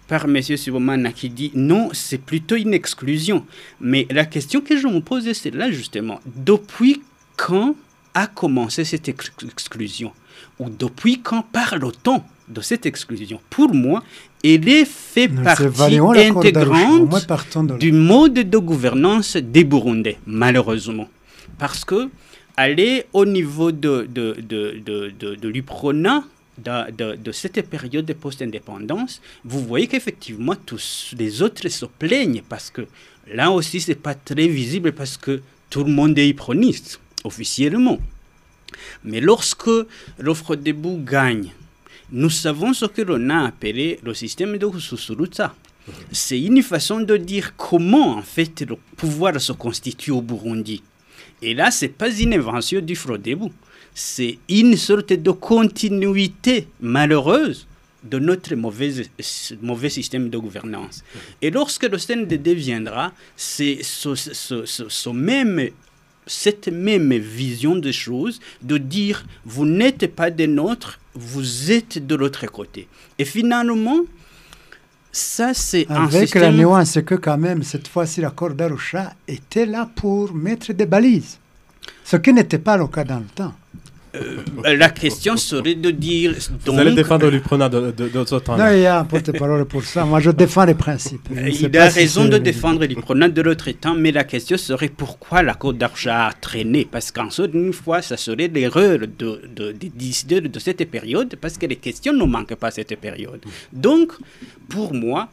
par M. Sibomana qui dit non, c'est plutôt une exclusion. Mais la question que je me pose, c'est là justement, depuis quand a commencé cette exclusion? Ou depuis quand parle-t-on de cette exclusion? Pour moi, elle est fait partie intégrante du mode de gouvernance des Burundais, malheureusement. Parce que aller au niveau de l'UPRONA, de cette période de post-indépendance, vous voyez qu'effectivement, tous les autres se plaignent parce que là aussi, ce n'est pas très visible parce que tout le monde est uproniste, officiellement. Mais lorsque l'Ofrodebu gagne, nous savons ce que l'on a appelé le système de Hususurutsa. C'est une façon de dire comment, en fait, le pouvoir se constitue au Burundi. Et là, ce n'est pas une invention du Frodebu. C'est une sorte de continuité malheureuse de notre mauvais système de gouvernance. Et lorsque le CNDD viendra, c'est cette même vision des choses, de dire vous n'êtes pas des nôtres, vous êtes de l'autre côté. Et finalement, ça c'est avec la nuance, c'est que quand même, cette fois-ci, l'accord d'Arusha était là pour mettre des balises, ce qui n'était pas le cas dans le temps. La question serait de dire... Donc, vous allez défendre l'UPRONA de ce temps. Non, il y a un porte-parole pour ça. Moi, je défends les principes. Il a raison de défendre l'UPRONA de l'autre temps, mais la question serait pourquoi l'accord d'Arusha a traîné? Parce qu'en soit d'une fois, ça serait l'erreur des décideurs de cette période, parce que les questions ne manquent pas à cette période. Donc, pour moi,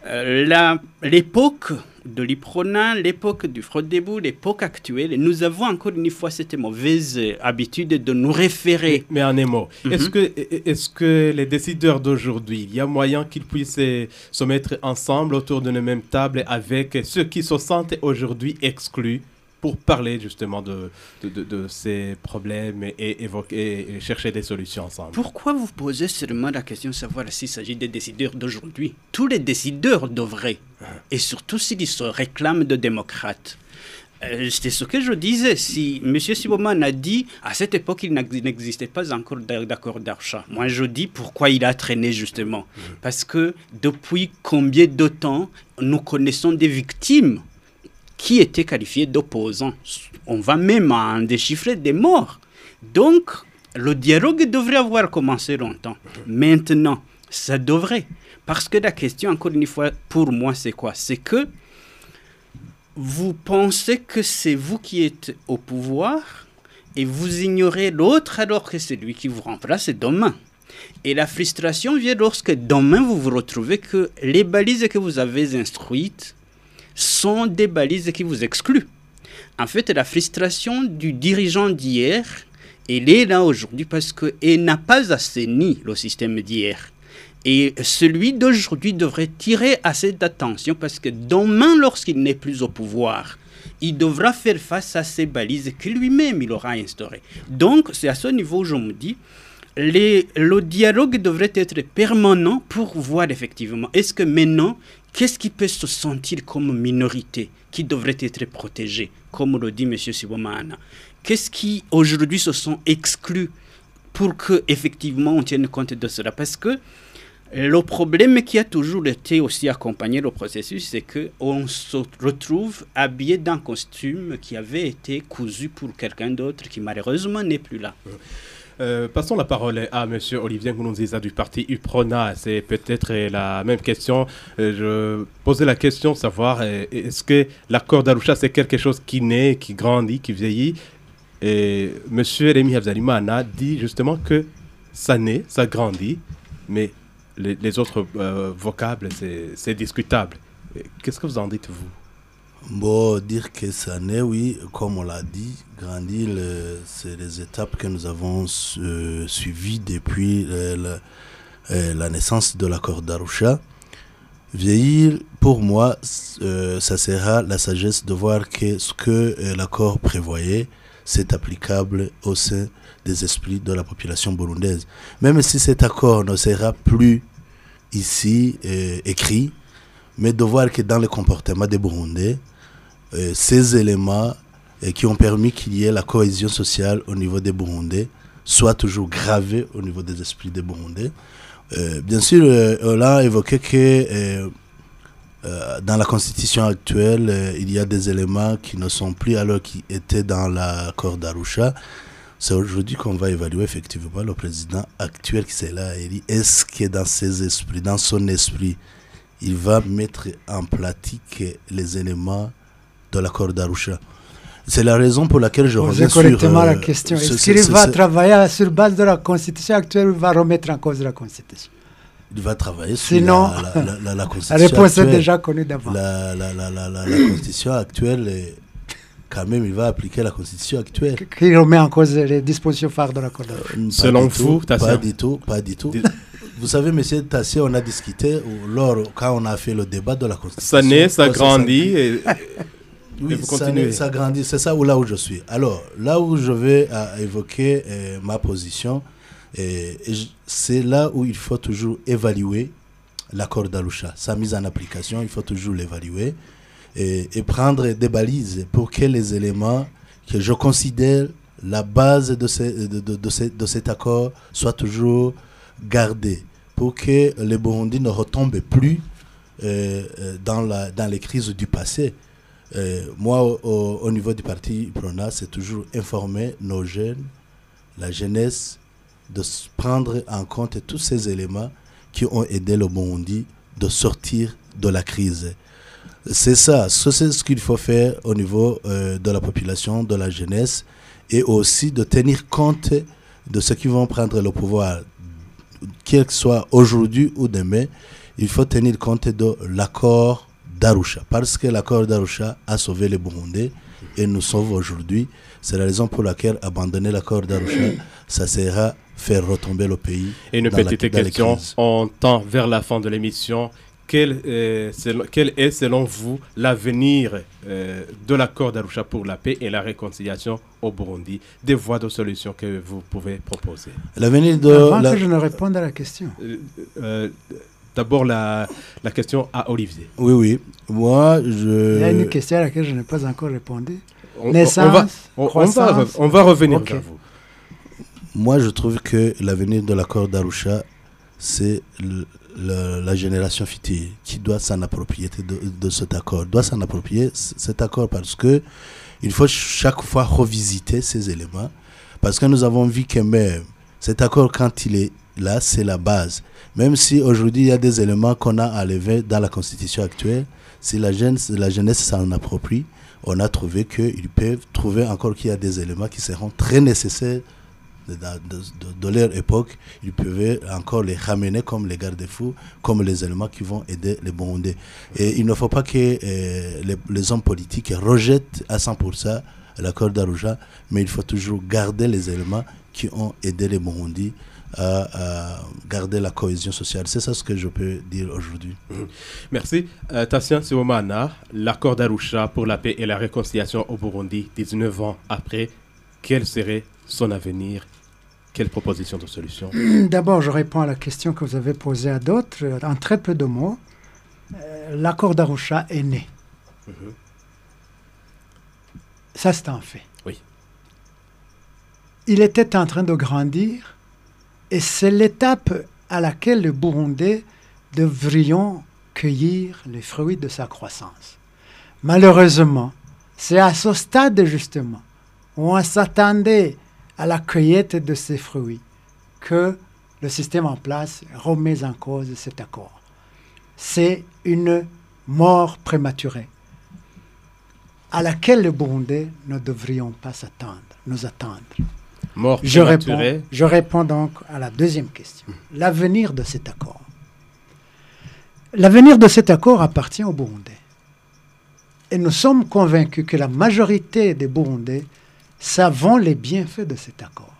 l'époque de l'UPRONA, l'époque du Frodebu, l'époque actuelle, nous avons encore une fois cette mauvaise habitude de nous référer. Mais en un mot, est-ce que les décideurs d'aujourd'hui, il y a moyen qu'ils puissent se mettre ensemble autour d'une même table avec ceux qui se sentent aujourd'hui exclus pour parler justement de ces problèmes et évoquer et chercher des solutions ensemble? Pourquoi vous posez seulement la question de savoir s'il s'agit des décideurs d'aujourd'hui? Tous les décideurs devraient, et surtout s'ils se réclament de démocrates. C'est ce que je disais. Si M. Sibomana a dit à cette époque il n'existait pas encore d'accord d'Arusha, moi je dis pourquoi il a traîné justement. Parce que depuis combien de temps nous connaissons des victimes qui étaient qualifiés d'opposants. On va même en déchiffrer des morts. Donc, le dialogue devrait avoir commencé longtemps. Maintenant, ça devrait. Parce que la question, encore une fois, pour moi, c'est quoi? C'est que vous pensez que c'est vous qui êtes au pouvoir et vous ignorez l'autre alors que c'est lui qui vous remplace demain. Et la frustration vient lorsque demain, vous vous retrouvez que les balises que vous avez instruites sont des balises qui vous excluent. En fait, la frustration du dirigeant d'hier, elle est là aujourd'hui parce qu'elle n'a pas assaini le système d'hier. Et celui d'aujourd'hui devrait tirer assez d'attention parce que demain, lorsqu'il n'est plus au pouvoir, il devra faire face à ces balises que lui-même il aura instaurées. Donc, c'est à ce niveau où je me dis, le dialogue devrait être permanent pour voir effectivement, est-ce que maintenant, qu'est-ce qui peut se sentir comme minorité qui devrait être protégée, comme le dit M. Sibomana? Qu'est-ce qui aujourd'hui se sont exclus pour qu'effectivement on tienne compte de cela? Parce que le problème qui a toujours été aussi accompagné le processus, c'est qu'on se retrouve habillé d'un costume qui avait été cousu pour quelqu'un d'autre qui malheureusement n'est plus là. Passons la parole à M. Olivier Nkurunziza du parti UPRONA. C'est peut-être la même question. Je posais la question de savoir est-ce que l'accord d'Arusha c'est quelque chose qui naît, qui grandit, qui vieillit? Et M. Rémi Habyarimana dit justement que ça naît, ça grandit, mais les autres vocables, c'est discutable. Qu'est-ce que vous en dites, vous? Bon, dire que ça naît, oui, comme on l'a dit, grandir, c'est les étapes que nous avons suivies depuis la naissance de l'accord d'Arusha. Vieillir, pour moi, ça sera la sagesse de voir que ce que l'accord prévoyait, c'est applicable au sein des esprits de la population burundaise. Même si cet accord ne sera plus ici écrit, mais de voir que dans le comportement des Burundais, ces éléments qui ont permis qu'il y ait la cohésion sociale au niveau des Burundais soient toujours gravés au niveau des esprits des Burundais. Bien sûr, on a évoqué que dans la constitution actuelle, il y a des éléments qui ne sont plus alors qui étaient dans l'accord d'Arusha. C'est aujourd'hui qu'on va évaluer effectivement le président actuel qui s'est là. Est-ce que dans ses esprits, dans son esprit, il va mettre en pratique les éléments de l'accord d'Arusha? C'est la raison pour laquelle je reviens sur... correctement la question. Est-ce qu'il va travailler sur base de la Constitution actuelle ou il va remettre en cause la Constitution? Il va travailler sur la Constitution. La réponse est déjà connue d'avant. La Constitution actuelle, quand même, il va appliquer la Constitution actuelle. Qui remet en cause les dispositions phares de l'accord d'Arusha? Selon vous, pas du tout. Vous savez, monsieur Tassé, on a discuté quand on a fait le débat de la Constitution. Ça naît, ça grandit. Oui, ça grandit. C'est ça là où je suis. Alors, là où je vais évoquer ma position, c'est là où il faut toujours évaluer l'accord d'Arusha. Sa mise en application, il faut toujours l'évaluer et prendre des balises pour que les éléments que je considère la base de cet accord soient toujours gardés, pour que les Burundis ne retombent plus dans les crises du passé. Moi, au niveau du parti PRONA, c'est toujours informer nos jeunes, la jeunesse, de prendre en compte tous ces éléments qui ont aidé le Burundi de sortir de la crise. C'est ça, c'est ce qu'il faut faire au niveau de la population, de la jeunesse, et aussi de tenir compte de ceux qui vont prendre le pouvoir, quel que soit aujourd'hui ou demain. Il faut tenir compte de l'accord d'Arusha, parce que l'accord d'Arusha a sauvé les Burundais et nous sauve aujourd'hui. C'est la raison pour laquelle abandonner l'accord d'Arusha, ça sera faire retomber le pays. Et une petite question, on tend vers la fin de l'émission. Quel est selon vous l'avenir de l'accord d'Arusha pour la paix et la réconciliation au Burundi? Des voies de solution que vous pouvez proposer. L'avenir Avant que je ne réponde à la question. D'abord, la question à Olivier. Oui. Moi, il y a une question à laquelle je n'ai pas encore répondu. On va revenir vers vous. Moi, je trouve que l'avenir de l'accord d'Arusha, c'est la génération future qui doit s'en approprier de cet accord. Doit s'en approprier cet accord parce que il faut chaque fois revisiter ces éléments. Parce que nous avons vu que même cet accord, quand il est là, c'est la base. Même si aujourd'hui, il y a des éléments qu'on a enlevés dans la Constitution actuelle, si la jeunesse s'en approprie, on a trouvé qu'ils peuvent trouver encore qu'il y a des éléments qui seront très nécessaires de leur époque. Ils peuvent encore les ramener comme les garde-fous, comme les éléments qui vont aider les Burundais. Et il ne faut pas que les hommes politiques rejettent à 100% l'accord d'Arusha, mais il faut toujours garder les éléments qui ont aidé les Burundis à garder la cohésion sociale. C'est ça ce que je peux dire aujourd'hui. Merci. Tassien Sibomana, l'accord d'Arusha pour la paix et la réconciliation au Burundi, 19 ans après, quel serait son avenir? Quelle proposition de solution? D'abord, je réponds à la question que vous avez posée à d'autres. En très peu de mots, l'accord d'Arusha est né. Ça, c'est un fait. Oui. Il était en train de grandir et c'est l'étape à laquelle les Burundais devrions cueillir les fruits de sa croissance. Malheureusement, c'est à ce stade justement où on s'attendait à la cueillette de ces fruits que le système en place remet en cause cet accord. C'est une mort prématurée à laquelle les Burundais ne devrions pas nous attendre. Mort prématurée. Je réponds donc à la deuxième question. L'avenir de cet accord. L'avenir de cet accord appartient aux Burundais. Et nous sommes convaincus que la majorité des Burundais savent les bienfaits de cet accord.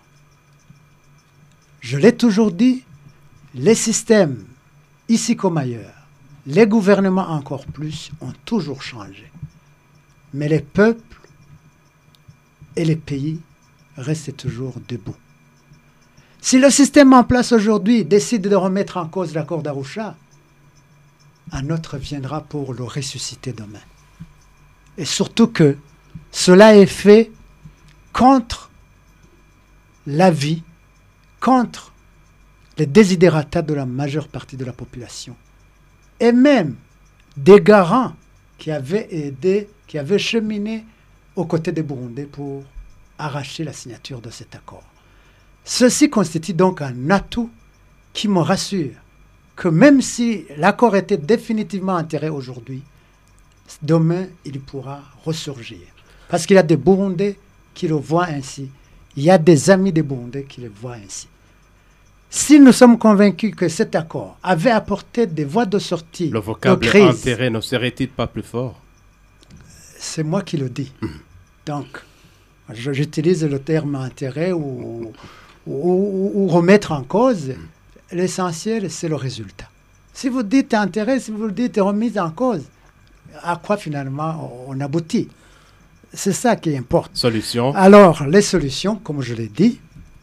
Je l'ai toujours dit, les systèmes, ici comme ailleurs, les gouvernements encore plus, ont toujours changé. Mais les peuples et les pays restent toujours debout. Si le système en place aujourd'hui décide de remettre en cause l'accord d'Arusha, un autre viendra pour le ressusciter demain. Et surtout que cela est fait contre la vie, contre les désidératas de la majeure partie de la population. Et même des garants qui avaient aidé, qui avaient cheminé aux côtés des Burundais pour arracher la signature de cet accord. Ceci constitue donc un atout qui me rassure que même si l'accord était définitivement enterré aujourd'hui, demain, il pourra ressurgir. Parce qu'il y a des Burundais qui le voient ainsi. Il y a des amis des Burundais qui le voient ainsi. Si nous sommes convaincus que cet accord avait apporté des voies de sortie le vocable de crise, enterré ne serait-il pas plus fort? C'est moi qui le dis. Donc, j'utilise le terme enterré ou remettre en cause. L'essentiel, c'est le résultat. Si vous dites enterré, si vous dites remise en cause, à quoi finalement on aboutit? C'est ça qui importe. Solution. Alors, les solutions, comme je l'ai dit,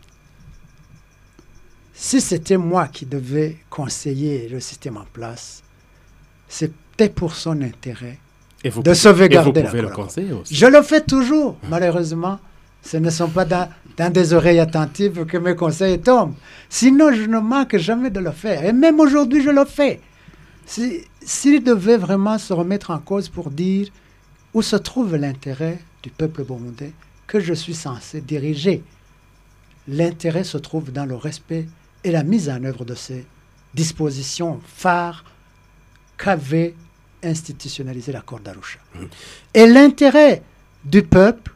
si c'était moi qui devais conseiller le système en place, c'était pour son intérêt de sauvegarder la collaboration. Je le fais toujours, malheureusement. Ce ne sont pas dans des oreilles attentives que mes conseils tombent. Sinon, je ne manque jamais de le faire. Et même aujourd'hui, je le fais. S'il devait vraiment se remettre en cause pour dire où se trouve l'intérêt du peuple burundais que je suis censé diriger, l'intérêt se trouve dans le respect et la mise en œuvre de ces dispositions phares qu'avait institutionnalisé l'accord d'Arusha. Et l'intérêt du peuple,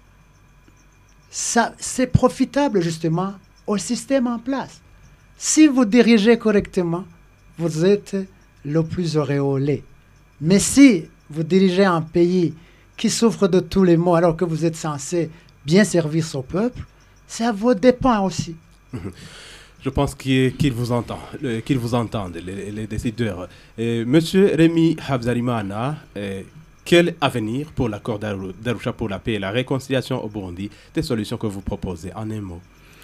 ça, c'est profitable justement au système en place. Si vous dirigez correctement, vous êtes le plus auréolé. Mais si vous dirigez un pays qui souffre de tous les maux alors que vous êtes censé bien servir son peuple, c'est à vos dépens aussi. Je pense qu'ils vous entendent, les décideurs. Monsieur Rémi Habzalimana, quel avenir pour l'accord d'Arusha pour la paix et la réconciliation au Burundi? Des solutions que vous proposez en un mot.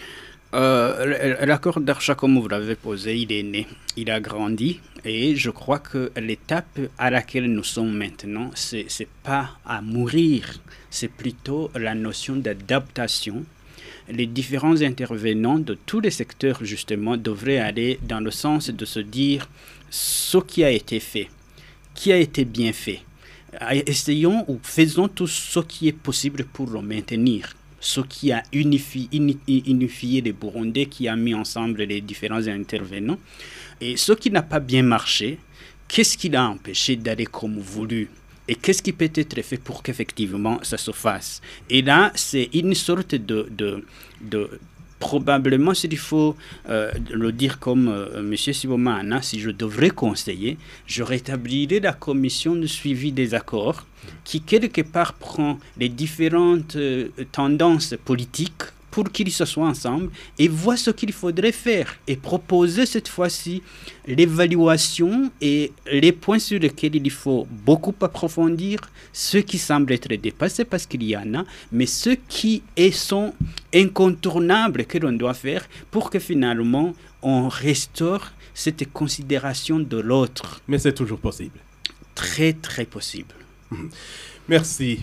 L'accord d'Arusha, comme vous l'avez posé, il est né, il a grandi, et je crois que l'étape à laquelle nous sommes maintenant, c'est pas à mourir, c'est plutôt la notion d'adaptation. Les différents intervenants de tous les secteurs, justement, devraient aller dans le sens de se dire ce qui a été fait, qui a été bien fait. Essayons ou faisons tout ce qui est possible pour le maintenir. Ce qui a unifié les Burundais, qui a mis ensemble les différents intervenants. Et ce qui n'a pas bien marché, qu'est-ce qui l'a empêché d'aller comme voulu? Et qu'est-ce qui peut être fait pour qu'effectivement ça se fasse? Et là, c'est une sorte de probablement, s'il faut le dire comme M. Sibomana, si je devrais conseiller, je rétablirais la commission de suivi des accords qui, quelque part, prend les différentes tendances politiques pour qu'ils se soient ensemble et voient ce qu'il faudrait faire et proposer cette fois-ci l'évaluation et les points sur lesquels il faut beaucoup approfondir, ceux qui semblent être dépassés parce qu'il y en a, mais ceux qui sont incontournables que l'on doit faire pour que finalement on restaure cette considération de l'autre. Mais c'est toujours possible. Très, très possible. Merci,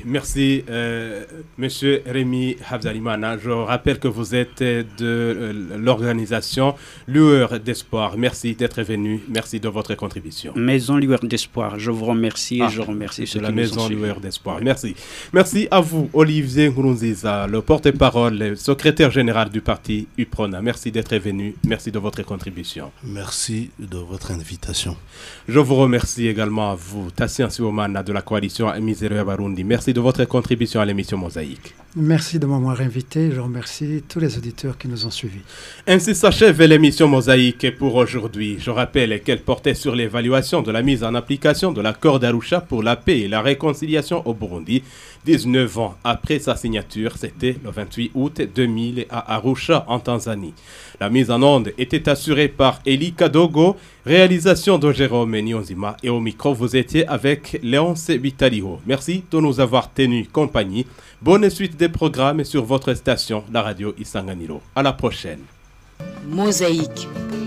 Monsieur Rémi Habzalimana. Je rappelle que vous êtes de l'organisation Lueur d'Espoir. Merci d'être venu. Merci de votre contribution. Maison Lueur d'Espoir, je vous remercie et je remercie ceux de qui la Maison Lueur d'Espoir. Merci. Merci à vous, Olivier Nkurunziza, le porte-parole, le secrétaire général du parti UPRONA. Merci d'être venu. Merci de votre contribution. Merci de votre invitation. Je vous remercie également à vous, Tassien Siomana de la coalition Miséreux Barundi. Merci de votre contribution à l'émission Mosaïque. Merci de m'avoir invité. Je remercie tous les auditeurs qui nous ont suivis. Ainsi s'achève l'émission Mosaïque pour aujourd'hui. Je rappelle qu'elle portait sur l'évaluation de la mise en application de l'accord d'Arusha pour la paix et la réconciliation au Burundi. 19 ans après sa signature, c'était le 28 août 2000 à Arusha en Tanzanie. La mise en onde était assurée par Eli Kadogo, réalisation de Jérôme Nyonzima et au micro vous étiez avec Léonce Vitaliho. Merci de nous avoir tenu compagnie. Bonne suite des programmes sur votre station, la radio Isanganiro. À la prochaine. Mosaïque.